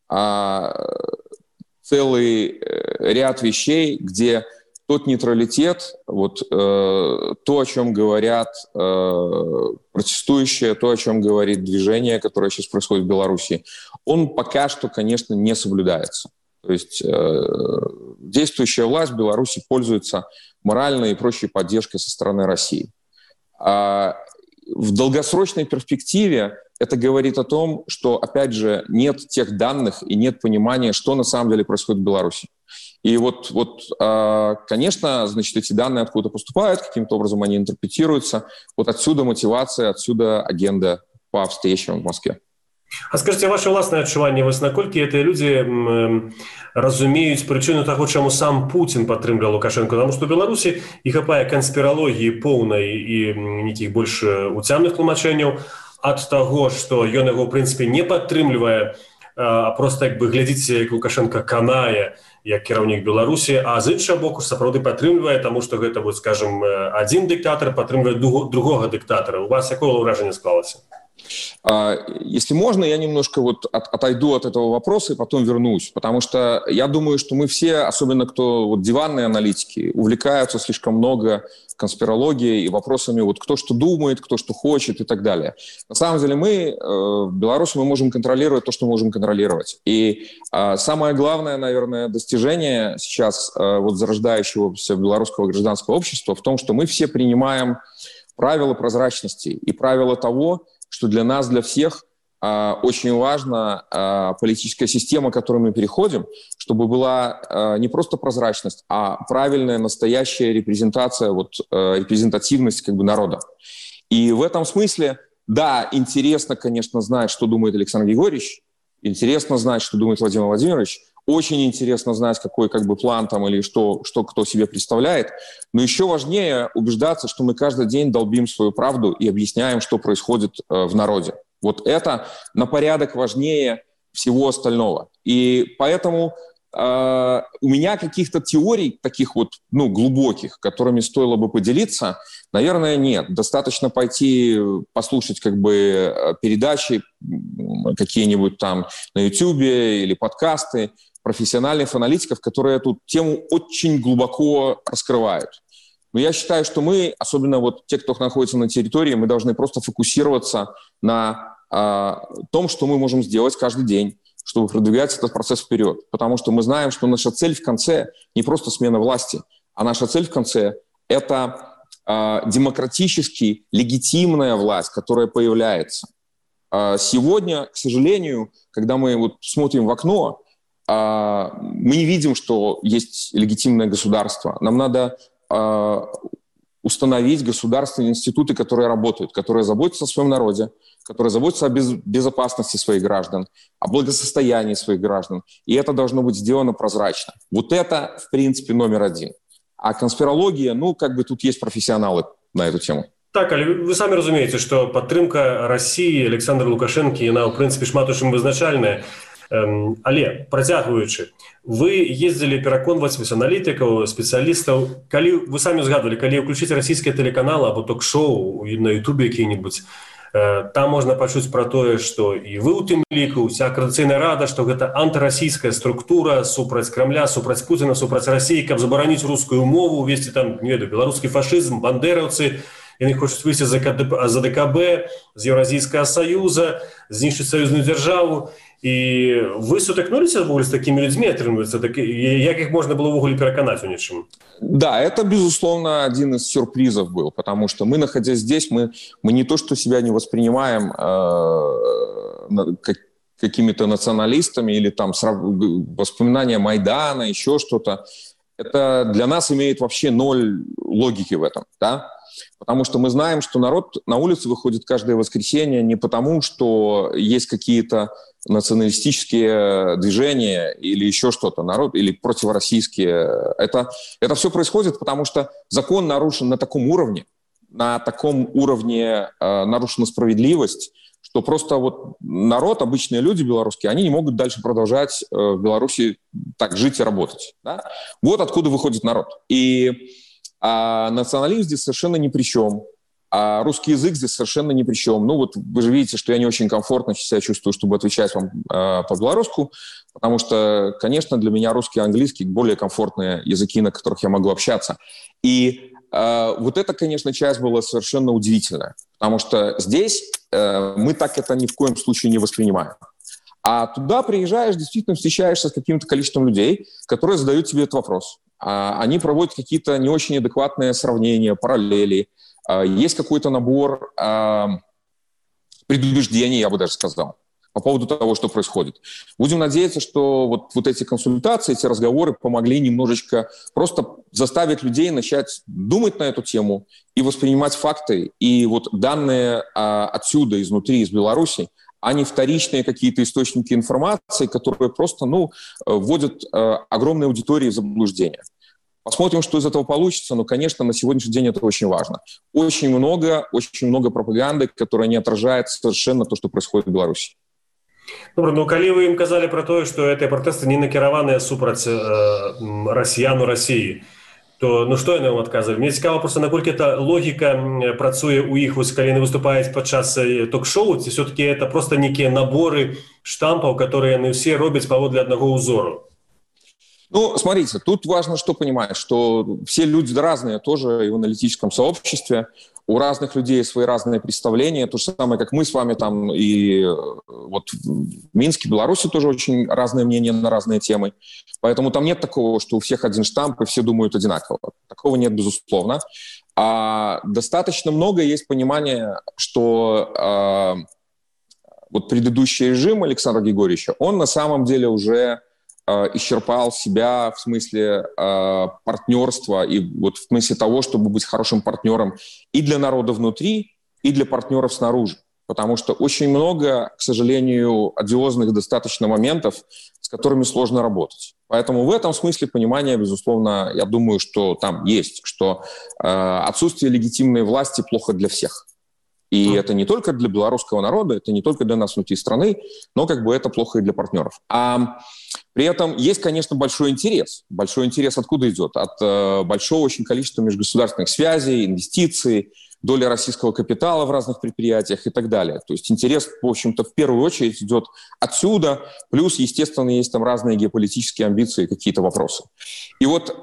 целый ряд вещей, где тот нейтралитет, вот то, о чем говорят протестующие, то, о чем говорит движение, которое сейчас происходит в Беларуси, он пока что, конечно, не соблюдается. То есть действующая власть в Беларуси пользуется моральной и прочей поддержкой со стороны России. В долгосрочной перспективе это говорит о том, что, опять же, нет тех данных и нет понимания, что на самом деле происходит в Беларуси. И вот, конечно, значит, эти данные откуда поступают, каким-то образом они интерпретируются. Вот отсюда мотивация, отсюда агенда по встречам в Москве. А скажите, ваше власне адчуванне, вось наколькі гэтыя людзі разумеюць прычыну таго, чаму сам Путін падтрымліваў Лукашенко, потому што ў Беларусі і хапае канспіралогіі поўнай і нейкіх больш уцямных тлумачэнняў ад таго, што ён яго, ў прынцыпе, не падтрымлівае, а проста як бы глядзіце, як Лукашенко канае як кіраўнік Беларусі, а з іншага боку сапраўды падтрымлівае, таму што гэта, вот, скажем, адзін дыктатар падтрымлівае другога дыктатара. У вас якое ўражанне склалася? Если можно, я немножко вот отойду от этого вопроса и потом вернусь, потому что я думаю, что мы все, особенно кто вот диванные аналитики, увлекаются слишком много конспирологией и вопросами, вот кто что думает, кто что хочет и так далее. На самом деле мы в Беларуси мы можем контролировать то, что можем контролировать. И самое главное, наверное, достижение сейчас вот зарождающегося белорусского гражданского общества в том, что мы все принимаем правила прозрачности и правила того, что для нас, для всех очень важна политическая система, к которой мы переходим, чтобы была не просто прозрачность, а правильная, настоящая репрезентация, вот, репрезентативность как бы народа. И в этом смысле, да, интересно, конечно, знать, что думает Александр Григорьевич, интересно знать, что думает Владимир Владимирович, очень интересно знать, какой как бы план там или что кто себе представляет. Но еще важнее убеждаться, что мы каждый день долбим свою правду и объясняем, что происходит в народе. Вот это на порядок важнее всего остального. И поэтому у меня каких-то теорий таких вот, ну, глубоких, которыми стоило бы поделиться, наверное, нет. Достаточно пойти послушать как бы передачи какие-нибудь там на Ютубе или подкасты профессиональных аналитиков, которые эту тему очень глубоко раскрывают. Но я считаю, что мы, особенно вот те, кто находится на территории, мы должны просто фокусироваться на том, что мы можем сделать каждый день, чтобы продвигать этот процесс вперед. Потому что мы знаем, что наша цель в конце не просто смена власти, а наша цель в конце – это демократически легитимная власть, которая появляется. Сегодня, к сожалению, когда мы вот смотрим в окно, мы не видим, что есть легитимное государство. Нам надо установить государственные институты, которые работают, которые заботятся о своем народе, которые заботятся о безопасности своих граждан, о благосостоянии своих граждан. И это должно быть сделано прозрачно. Вот это, в принципе, номер один. А конспирология, ну, как бы тут есть профессионалы на эту тему. Так, але вы самі разумееце, што падтрымка Расіі, Александра Лукашэнкі, яна, ў прынцыпе, шмат у чым вызначальная. Але, працягваючы, вы ездзілі пераконваць аналітыкаў, спецыялістаў, калі вы самі згадвалі, калі ўключыць расійскія тэлеканалы або ток-шоу на Ютубе які-небудзь, там можна пачуць пра тое, што і вы ў тым ліку, уся Коордынацыйная рада, што гэта антырасійская структура супраць Крамля, супраць Пуціна, супраць Расіі, каб забараніць рускую мову, увесці там, не ведаю, беларускі фашызм, бандераўцы, яны хочуць выйсці за ДКБ, з Еўразійскага саюза, знішчыць саюзную дзяржаву. І вы сутыкнуліся з такімі людзьмі, атрымліваецца, як іх можна было ўвогуле пераканаць у нечым? Да, это, безусловно, один из сюрпризов был, потому что мы, находясь здесь, мы не то, что себя не воспринимаем какими-то националистами или там воспоминания Майдана, еще что-то. Это для нас имеет вообще ноль логики в этом, да? Потому что мы знаем, что народ на улицу выходит каждое воскресенье не потому, что есть какие-то националистические движения или еще что-то, народ или противоросийские. Это все происходит, потому что закон нарушен на таком уровне нарушена справедливость, что просто вот народ, обычные люди белорусские, они не могут дальше продолжать в Беларуси так жить и работать. Да? Вот откуда выходит народ. И национализм здесь совершенно ни при чем. А русский язык здесь совершенно ни при чем. Ну вот вы же видите, что я не очень комфортно себя чувствую, чтобы отвечать вам по-белорусски, потому что, конечно, для меня русский и английский более комфортные языки, на которых я могу общаться. И вот эта, конечно, часть была совершенно удивительная, потому что здесь мы так это ни в коем случае не воспринимаем. А туда приезжаешь, действительно встречаешься с каким-то количеством людей, которые задают тебе этот вопрос. Они проводят какие-то не очень адекватные сравнения, параллели. Есть какой-то набор предубеждений, я бы даже сказал, по поводу того, что происходит. Будем надеяться, что вот эти консультации, эти разговоры помогли немножечко просто заставить людей начать думать на эту тему и воспринимать факты. И вот данные отсюда, изнутри, из Беларуси, а не вторичные какие-то источники информации, которые просто вводят огромные аудитории в заблуждение. Посмотрим, что из этого получится, но, конечно, на сегодняшний день это очень важно. Очень много пропаганды, которая не отражает совершенно то, что происходит в Беларуси. Добре, ну калі вы ім казалі пра тое, што гэтыя пратэсты не накіраваныя супраць расіян у Расіі, то ну што яны вам адказвалі? Мне цікава проста, наколькі эта логіка працуе ў іх, вось калі яны выступаюць падчас ток-шоу, ці все-таки это просто некія наборы штампаў, которые яны ўсе робяць паводле аднаго ўзору? Ну, смотрите, тут важно что понимать, что все люди разные тоже и в аналитическом сообществе. У разных людей свои разные представления. То же самое, как мы с вами там и вот в Минске, Беларуси тоже очень разные мнения на разные темы. Поэтому там нет такого, что у всех один штамп и все думают одинаково. Такого нет, безусловно. А достаточно много есть понимания, что вот предыдущий режим Александра Григорьевича, он на самом деле уже исчерпал себя в смысле партнерства и вот в смысле того, чтобы быть хорошим партнером и для народа внутри, и для партнеров снаружи. Потому что очень много, к сожалению, одиозных достаточно моментов, с которыми сложно работать. Поэтому в этом смысле понимание, безусловно, я думаю, что там есть, что отсутствие легитимной власти плохо для всех. И это не только для белорусского народа, это не только для нас внутри страны, но как бы это плохо и для партнеров. А при этом есть, конечно, большой интерес. Большой интерес откуда идет? От большого очень количества межгосударственных связей, инвестиций, доля российского капитала в разных предприятиях и так далее. То есть интерес, в общем-то, в первую очередь идет отсюда, плюс, естественно, есть там разные геополитические амбиции, какие-то вопросы. И вот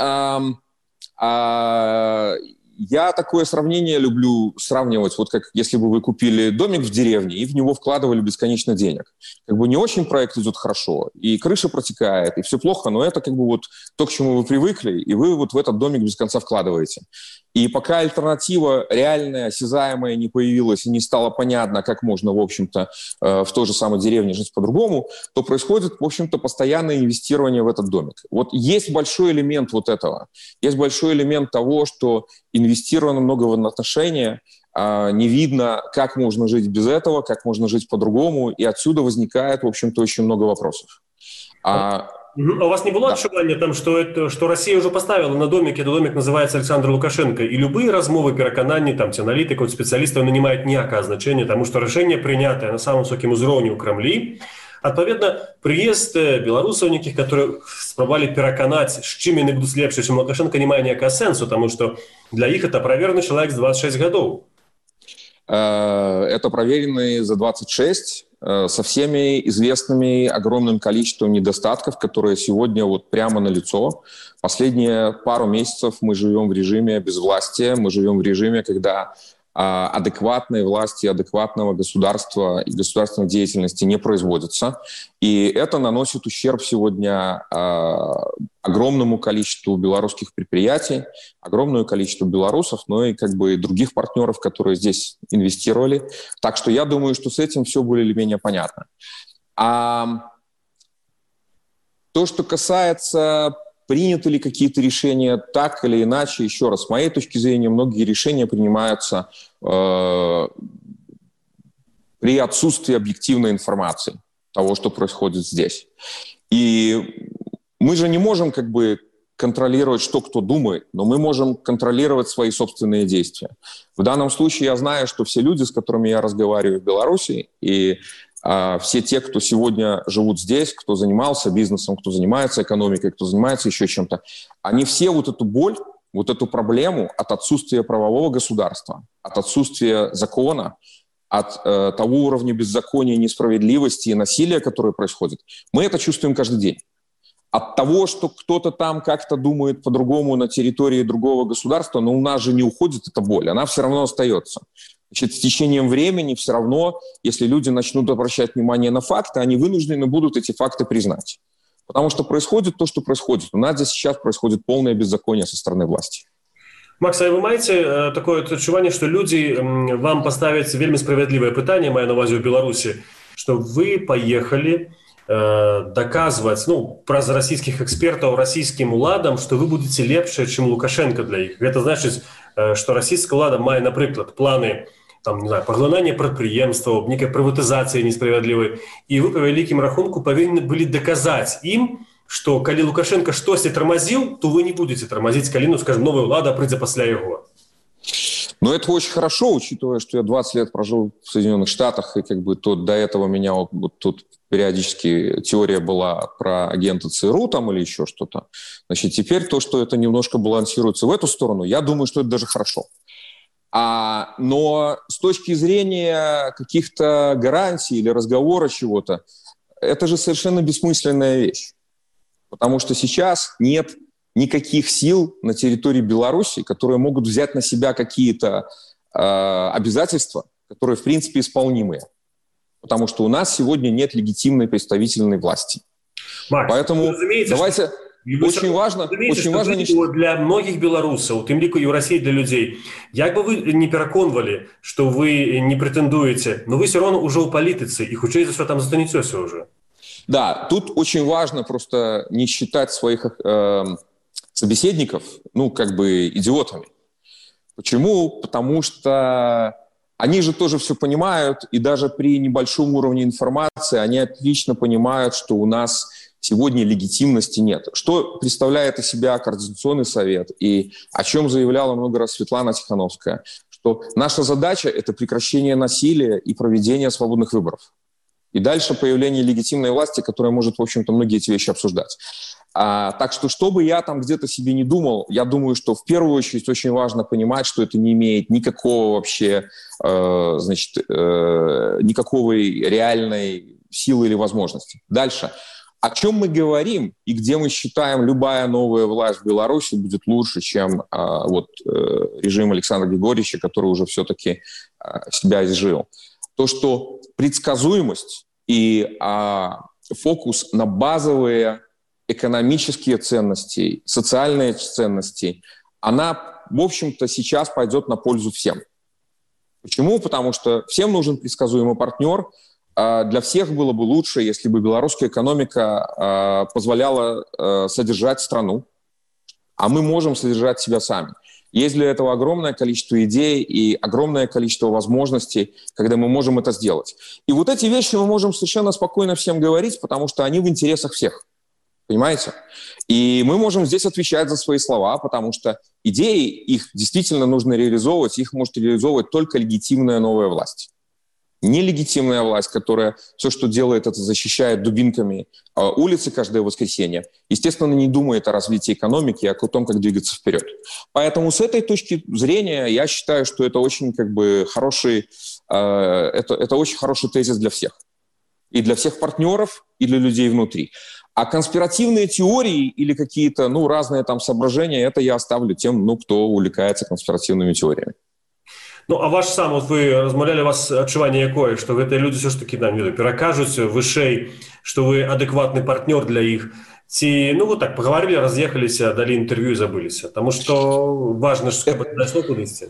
я такое сравнение люблю сравнивать, вот как если бы вы купили домик в деревне и в него вкладывали бесконечно денег. Как бы не очень проект идет хорошо, и крыша протекает, и все плохо, но это как бы вот то, к чему вы привыкли, и вы вот в этот домик без конца вкладываете. И пока альтернатива реальная, осязаемая не появилась и не стало понятно, как можно, в общем-то, в той же самой деревне жить по-другому, то происходит, в общем-то, постоянное инвестирование в этот домик. Вот есть большой элемент вот этого. Есть большой элемент того, что инвестировано много в отношения, не видно, как можно жить без этого, как можно жить по-другому, и отсюда возникает, в общем-то, очень много вопросов. А у вас не было адчування там, что Россия уже поставила на домик, этот домик называется Александр Лукашенко, и любые размовы, перакананні, там, ці аналітикаў, спецыялістаў не маюць ніякага значення, тому что рашэнне прынятае на самом высокім узроўні ў Крамлі. Адпаведна, прыезд беларусаў нейкіх, которые спрабавалі пераканаць, з чым яны будуць лепшыя, чым Лукашенко, не мае ніякага сэнсу, потому что для іх это праверны чалавек з 26 гадоў. Это проверенный за 26 со всеми известными огромным количеством недостатков, которые сегодня вот прямо налицо. Последние пару месяцев мы живем в режиме безвластия, мы живем в режиме, когда адекватной власти, адекватного государства и государственной деятельности не производится. И это наносит ущерб сегодня огромному количеству белорусских предприятий, огромное количество белорусов, но и как бы других партнеров, которые здесь инвестировали. Так что я думаю, что с этим все более или менее понятно. А то, что касается приняты ли какие-то решения так или иначе, еще раз, с моей точки зрения, многие решения принимаются при отсутствии объективной информации того, что происходит здесь. И мы же не можем как бы контролировать, что кто думает, но мы можем контролировать свои собственные действия. В данном случае я знаю, что все люди, с которыми я разговариваю в Беларуси, и все те, кто сегодня живут здесь, кто занимался бизнесом, кто занимается экономикой, кто занимается еще чем-то, они все вот эту боль вот эту проблему от отсутствия правового государства, от отсутствия закона, от того уровня беззакония, несправедливости и насилия, которое происходит, мы это чувствуем каждый день. От того, что кто-то там как-то думает по-другому на территории другого государства, но у нас же не уходит эта боль, она все равно остается. Значит, с течением времени все равно, если люди начнут обращать внимание на факты, они вынуждены будут эти факты признать. Потому что происходит то, что происходит. У нас здесь сейчас происходит полное беззаконие со стороны власти. Макс, а вы маете такое адчуванне, што людзі вам паставяць вельмі справядлівае пытанне, мае на ўвазе ў Беларусі, што вы паехалі доказваць, праз расійскіх экспертаў расійскім уладам, што вы будзеце лепшыя, чым Лукашенко для іх. Гэта значыць, што расійская ўлада мае, напрыклад, планы паглынання прадпрыемстваў, нейкай прыватызацыі несправядлівай, і вы па вялікім рахунку павінны былі даказаць ім, што калі Лукашенко штосьці тармазіў, то вы не будете тормозить, калі, скажем, новая влада придзе пасля яго. Но это очень хорошо, учитывая, что я 20 лет прожил в Соединенных Штатах, и до этого меня тут периодически теория была про агента ЦРУ там или еще что-то. Значит, теперь то, что это немножко балансируется в эту сторону, я думаю, что это даже хорошо. Но с точки зрения каких-то гарантий или разговора чего-то, это же совершенно бессмысленная вещь. Потому что сейчас нет никаких сил на территории Беларуси, которые могут взять на себя какие-то обязательства, которые, в принципе, исполнимые. Потому что у нас сегодня нет легитимной представительной власти. Макс, поэтому давайте... Очень важно для многих белорусов, тем лику и в России для людей, как бы вы не переконывали, что вы не претендуете, но вы все равно уже в политике, и худшее за что там застанетесь уже. Да, тут очень важно просто не считать своих собеседников, идиотами. Почему? Потому что они же тоже все понимают, и даже при небольшом уровне информации они отлично понимают, что у нас сегодня легитимности нет. Что представляет из себя Координационный совет и о чем заявляла много раз Светлана Тихановская, что наша задача – это прекращение насилия и проведение свободных выборов. И дальше появление легитимной власти, которая может, в общем-то, многие эти вещи обсуждать. Так что бы я там где-то себе не думал, я думаю, что в первую очередь очень важно понимать, что это не имеет никакого вообще, никакого реальной силы или возможности. Дальше. О чем мы говорим и где мы считаем, любая новая власть в Беларуси будет лучше, чем режим Александра Григорьевича, который уже все-таки себя изжил. То, что предсказуемость и фокус на базовые экономические ценности, социальные ценности, она, в общем-то, сейчас пойдет на пользу всем. Почему? Потому что всем нужен предсказуемый партнер. Для всех было бы лучше, если бы белорусская экономика позволяла содержать страну, а мы можем содержать себя сами. Есть для этого огромное количество идей и огромное количество возможностей, когда мы можем это сделать. И вот эти вещи мы можем совершенно спокойно всем говорить, потому что они в интересах всех. Понимаете? И мы можем здесь отвечать за свои слова, потому что идеи, их действительно нужно реализовывать, их может реализовывать только легитимная новая власть. Нелегитимная власть, которая все, что делает, это защищает дубинками улицы каждое воскресенье, естественно, не думает о развитии экономики, а о том, как двигаться вперед. Поэтому с этой точки зрения я считаю, что это очень хороший, это очень хороший тезис для всех. И для всех партнеров, и для людей внутри. А конспиративные теории или какие-то разные там соображения, это я оставлю тем, кто увлекается конспиративными теориями. А ваш сам, вы размаўлялі, у вас адчуванне якое, што гэтыя людзі все ж таки перакажуць вышэй, што вы адэкватны партнёр для іх, ці паговорили, разъехаліся, далі інтэрв'ю і забыліся, потому что важно, чтобы это дошло кудысьці.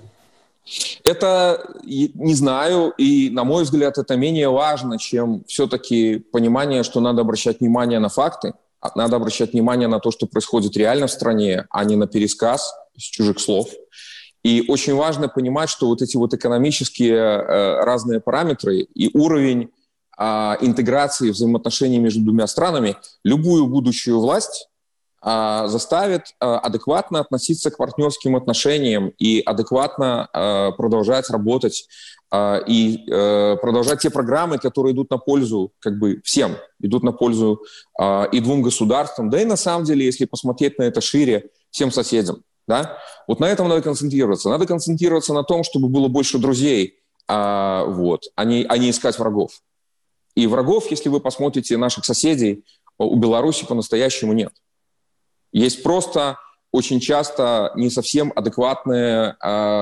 Это не знаю, и, на мой взгляд, это менее важно, чем все-таки понимание, что надо обращать внимание на факты, надо обращать внимание на то, что происходит реально в стране, а не на пересказ с чужих слов. И очень важно понимать, что вот эти экономические разные параметры и уровень интеграции взаимоотношений между двумя странами любую будущую власть заставит адекватно относиться к партнерским отношениям и адекватно продолжать работать и продолжать те программы, которые идут на пользу всем, идут на пользу и двум государствам, да и на самом деле, если посмотреть на это шире, всем соседям. Да? Вот на этом надо концентрироваться. Надо концентрироваться на том, чтобы было больше друзей, а не искать врагов. И врагов, если вы посмотрите наших соседей, у Беларуси по-настоящему нет. Есть просто очень часто не совсем адекватная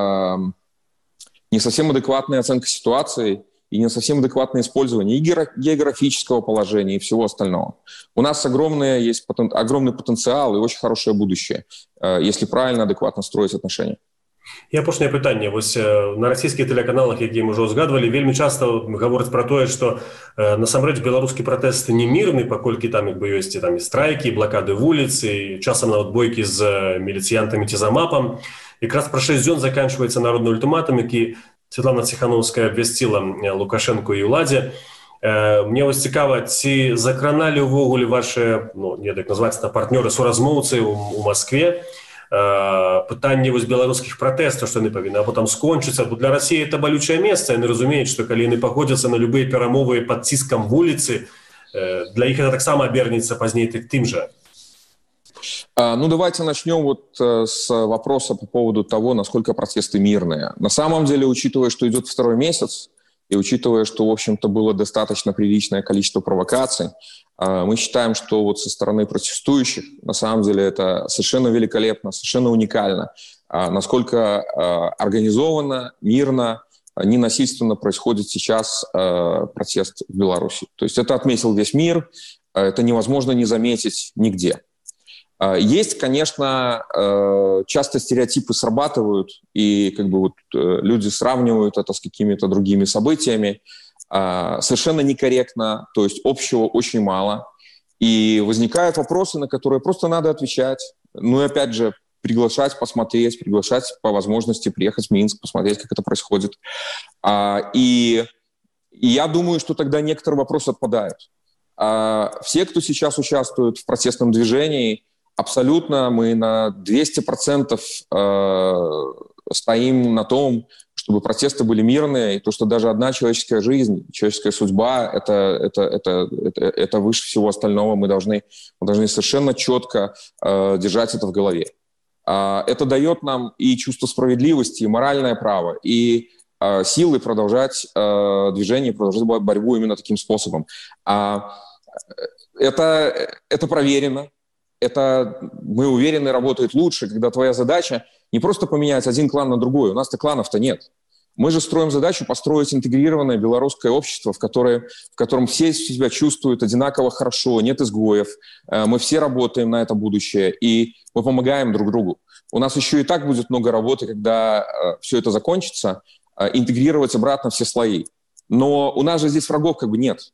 оценка ситуации и не совсем адекватное использование и географического положения, и всего остального. У нас есть огромный потенциал и очень хорошее будущее, если правильно, адекватно строить отношения. І апошняе пытанне. Вось на расійскіх тэлеканалах, якія мы ўжо ўзгадвалі, вельмі часта гавораць пра тое, што насамрэч беларускі пратэст не мірны, паколькі там ёсць і страйкі, блакады вуліц, і часам нават бойкі з міліцыянтамі ці замапам. Якраз пра 6 дзён заканчваецца народны ультыматум, які Светлана Ціхановская абвясціла Лукашэнку і ўладзе. Мне вось цікава, ці закраналі ўвогуле ваши, не так назваць, партнёры, суразмоўцы у Москве, пытанне вось беларускіх пратэстаў, што яны павінны або там скончыцца, бо для России это балючае месца, яны разумеюць, што калі яны паходзяцца на любыя перамовы пад ціскам вуліцы, для іх это таксама абернецца пазней тым жа. Давайте начнем с вопроса по поводу того, насколько протесты мирные. На самом деле, учитывая, что идет второй месяц, и учитывая, что, в общем-то, было достаточно приличное количество провокаций, мы считаем, что со стороны протестующих, на самом деле, это совершенно великолепно, совершенно уникально, насколько организованно, мирно, ненасильственно происходит сейчас протест в Беларуси. То есть это отметил весь мир, это невозможно не заметить нигде. Есть, конечно, часто стереотипы срабатывают, и люди сравнивают это с какими-то другими событиями. Совершенно некорректно, то есть общего очень мало. И возникают вопросы, на которые просто надо отвечать. И опять же, приглашать, посмотреть, приглашать по возможности приехать в Минск, посмотреть, как это происходит. И я думаю, что тогда некоторые вопросы отпадают. Все, кто сейчас участвует в протестном движении, абсолютно мы на 200% стоим на том, чтобы протесты были мирные, и то, что даже одна человеческая жизнь, человеческая судьба, это выше всего остального. Мы должны совершенно четко держать это в голове. Это дает нам и чувство справедливости, и моральное право, и силы продолжать движение, продолжать борьбу именно таким способом. Это проверено. Это, мы уверены, работает лучше, когда твоя задача не просто поменять один клан на другой. У нас-то кланов-то нет. Мы же строим задачу построить интегрированное белорусское общество, в котором все себя чувствуют одинаково хорошо, нет изгоев. Мы все работаем на это будущее, и мы помогаем друг другу. У нас еще и так будет много работы, когда все это закончится, интегрировать обратно все слои. Но у нас же здесь врагов нет.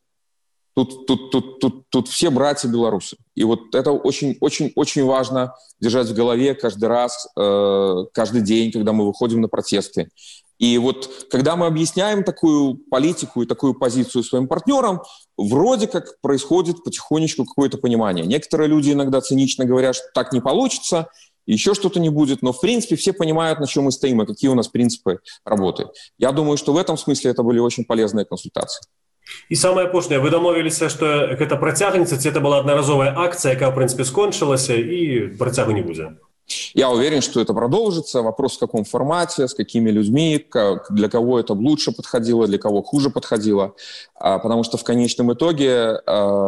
Тут все братья белорусы. И это очень важно держать в голове каждый раз, каждый день, когда мы выходим на протесты. И когда мы объясняем такую политику и такую позицию своим партнерам, вроде как происходит потихонечку какое-то понимание. Некоторые люди иногда цинично говорят, что так не получится, еще что-то не будет, но в принципе все понимают, на чем мы стоим и какие у нас принципы работы. Я думаю, что в этом смысле это были очень полезные консультации. І самае апошняе, вы дамовіліся, што гэта працягнецца, ці это была аднаразовая акцыя, якая, в прынцыпе, скончылася, і працягу не будзе? Я уверен, что это продолжится. Вопрос, в каком формате, с какими людьми, для кого это лучше подходило, для кого хуже подходило. Потому что в конечном итоге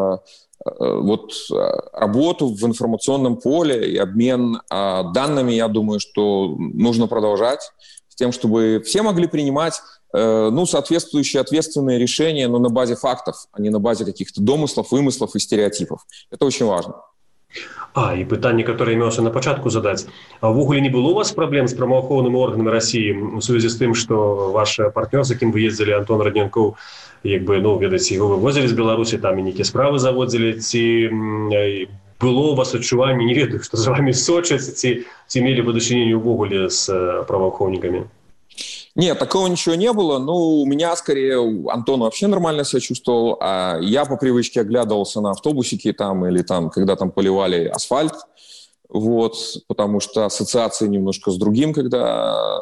работу в информационном поле и обмен данными, я думаю, что нужно продолжать с тем, чтобы все могли принимать соответствующие ответственные решения, но на базе фактов, а не на базе каких-то домыслов, вымыслов и стереотипов. Это очень важно. І пытанне, которое имелся на пачатку задаць. Увогуле не было у вас праблем з праваахоўнымі органамі России у сувязі з тым, што ваш партнёр, з якім вы ездзілі, Антон Раднянкоў, ведаеце, яго вывозілі з Беларусі, там і нейкія справы заводзілі, ці было у вас адчуванне, не ведаю, што за вами сочаць, ці мелі вы дачыненне ўвогуле з праваахоўнікамі? Нет, такого ничего не было. У меня, скорее, Антон вообще нормально себя чувствовал, а я по привычке оглядывался на автобусики или когда там поливали асфальт, потому что ассоциации немножко с другим, когда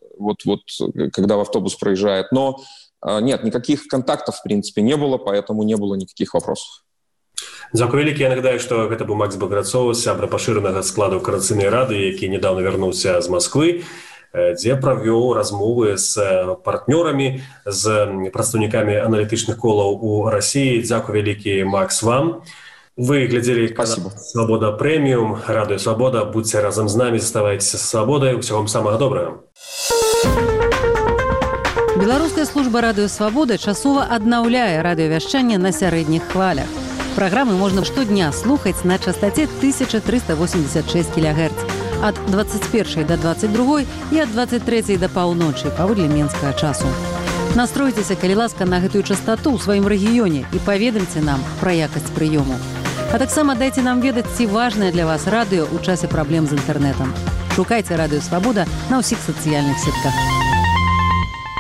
в автобус проезжает. Но нет, никаких контактов, в принципе, не было, поэтому не было никаких вопросов. Дзякуй вялікі. Я нагадаю, што гэта быў Макс Баграцоў, сябра пашыранага складу Координацыйнай рады, які недавно вярнуўся з Москвы, дзе правёў размовы з партнёрамі, з прадстаўнікамі аналітычных колаў у Расіі. Дзякуй вялікі, Макс, вам. Вы глядзелі канал «Свабода Прэміум», Радыё Свабода. Будьце разам з намі, заставайцеся з свабодай. Усяго вам самага добрага. Беларуская служба радыё «Свабода» часова аднаўляе радыёвяшчанне на сярэдніх хвалях. Праграмы можна штодня слухаць на частоце 1386 кГц ад 21 до 22 і ад 23 до паўночы паводле менскага часу. Настройцеся, калі ласка, на гэтую частоту ў сваім рэгіёне і паведамце нам пра якасць прыёму. А таксама дайце нам ведаць, ці важнае для вас радыё ў часе праблем з інтэрнэтам. Шукайце «Радыё Свабода» на ўсіх сацыяльных сетках.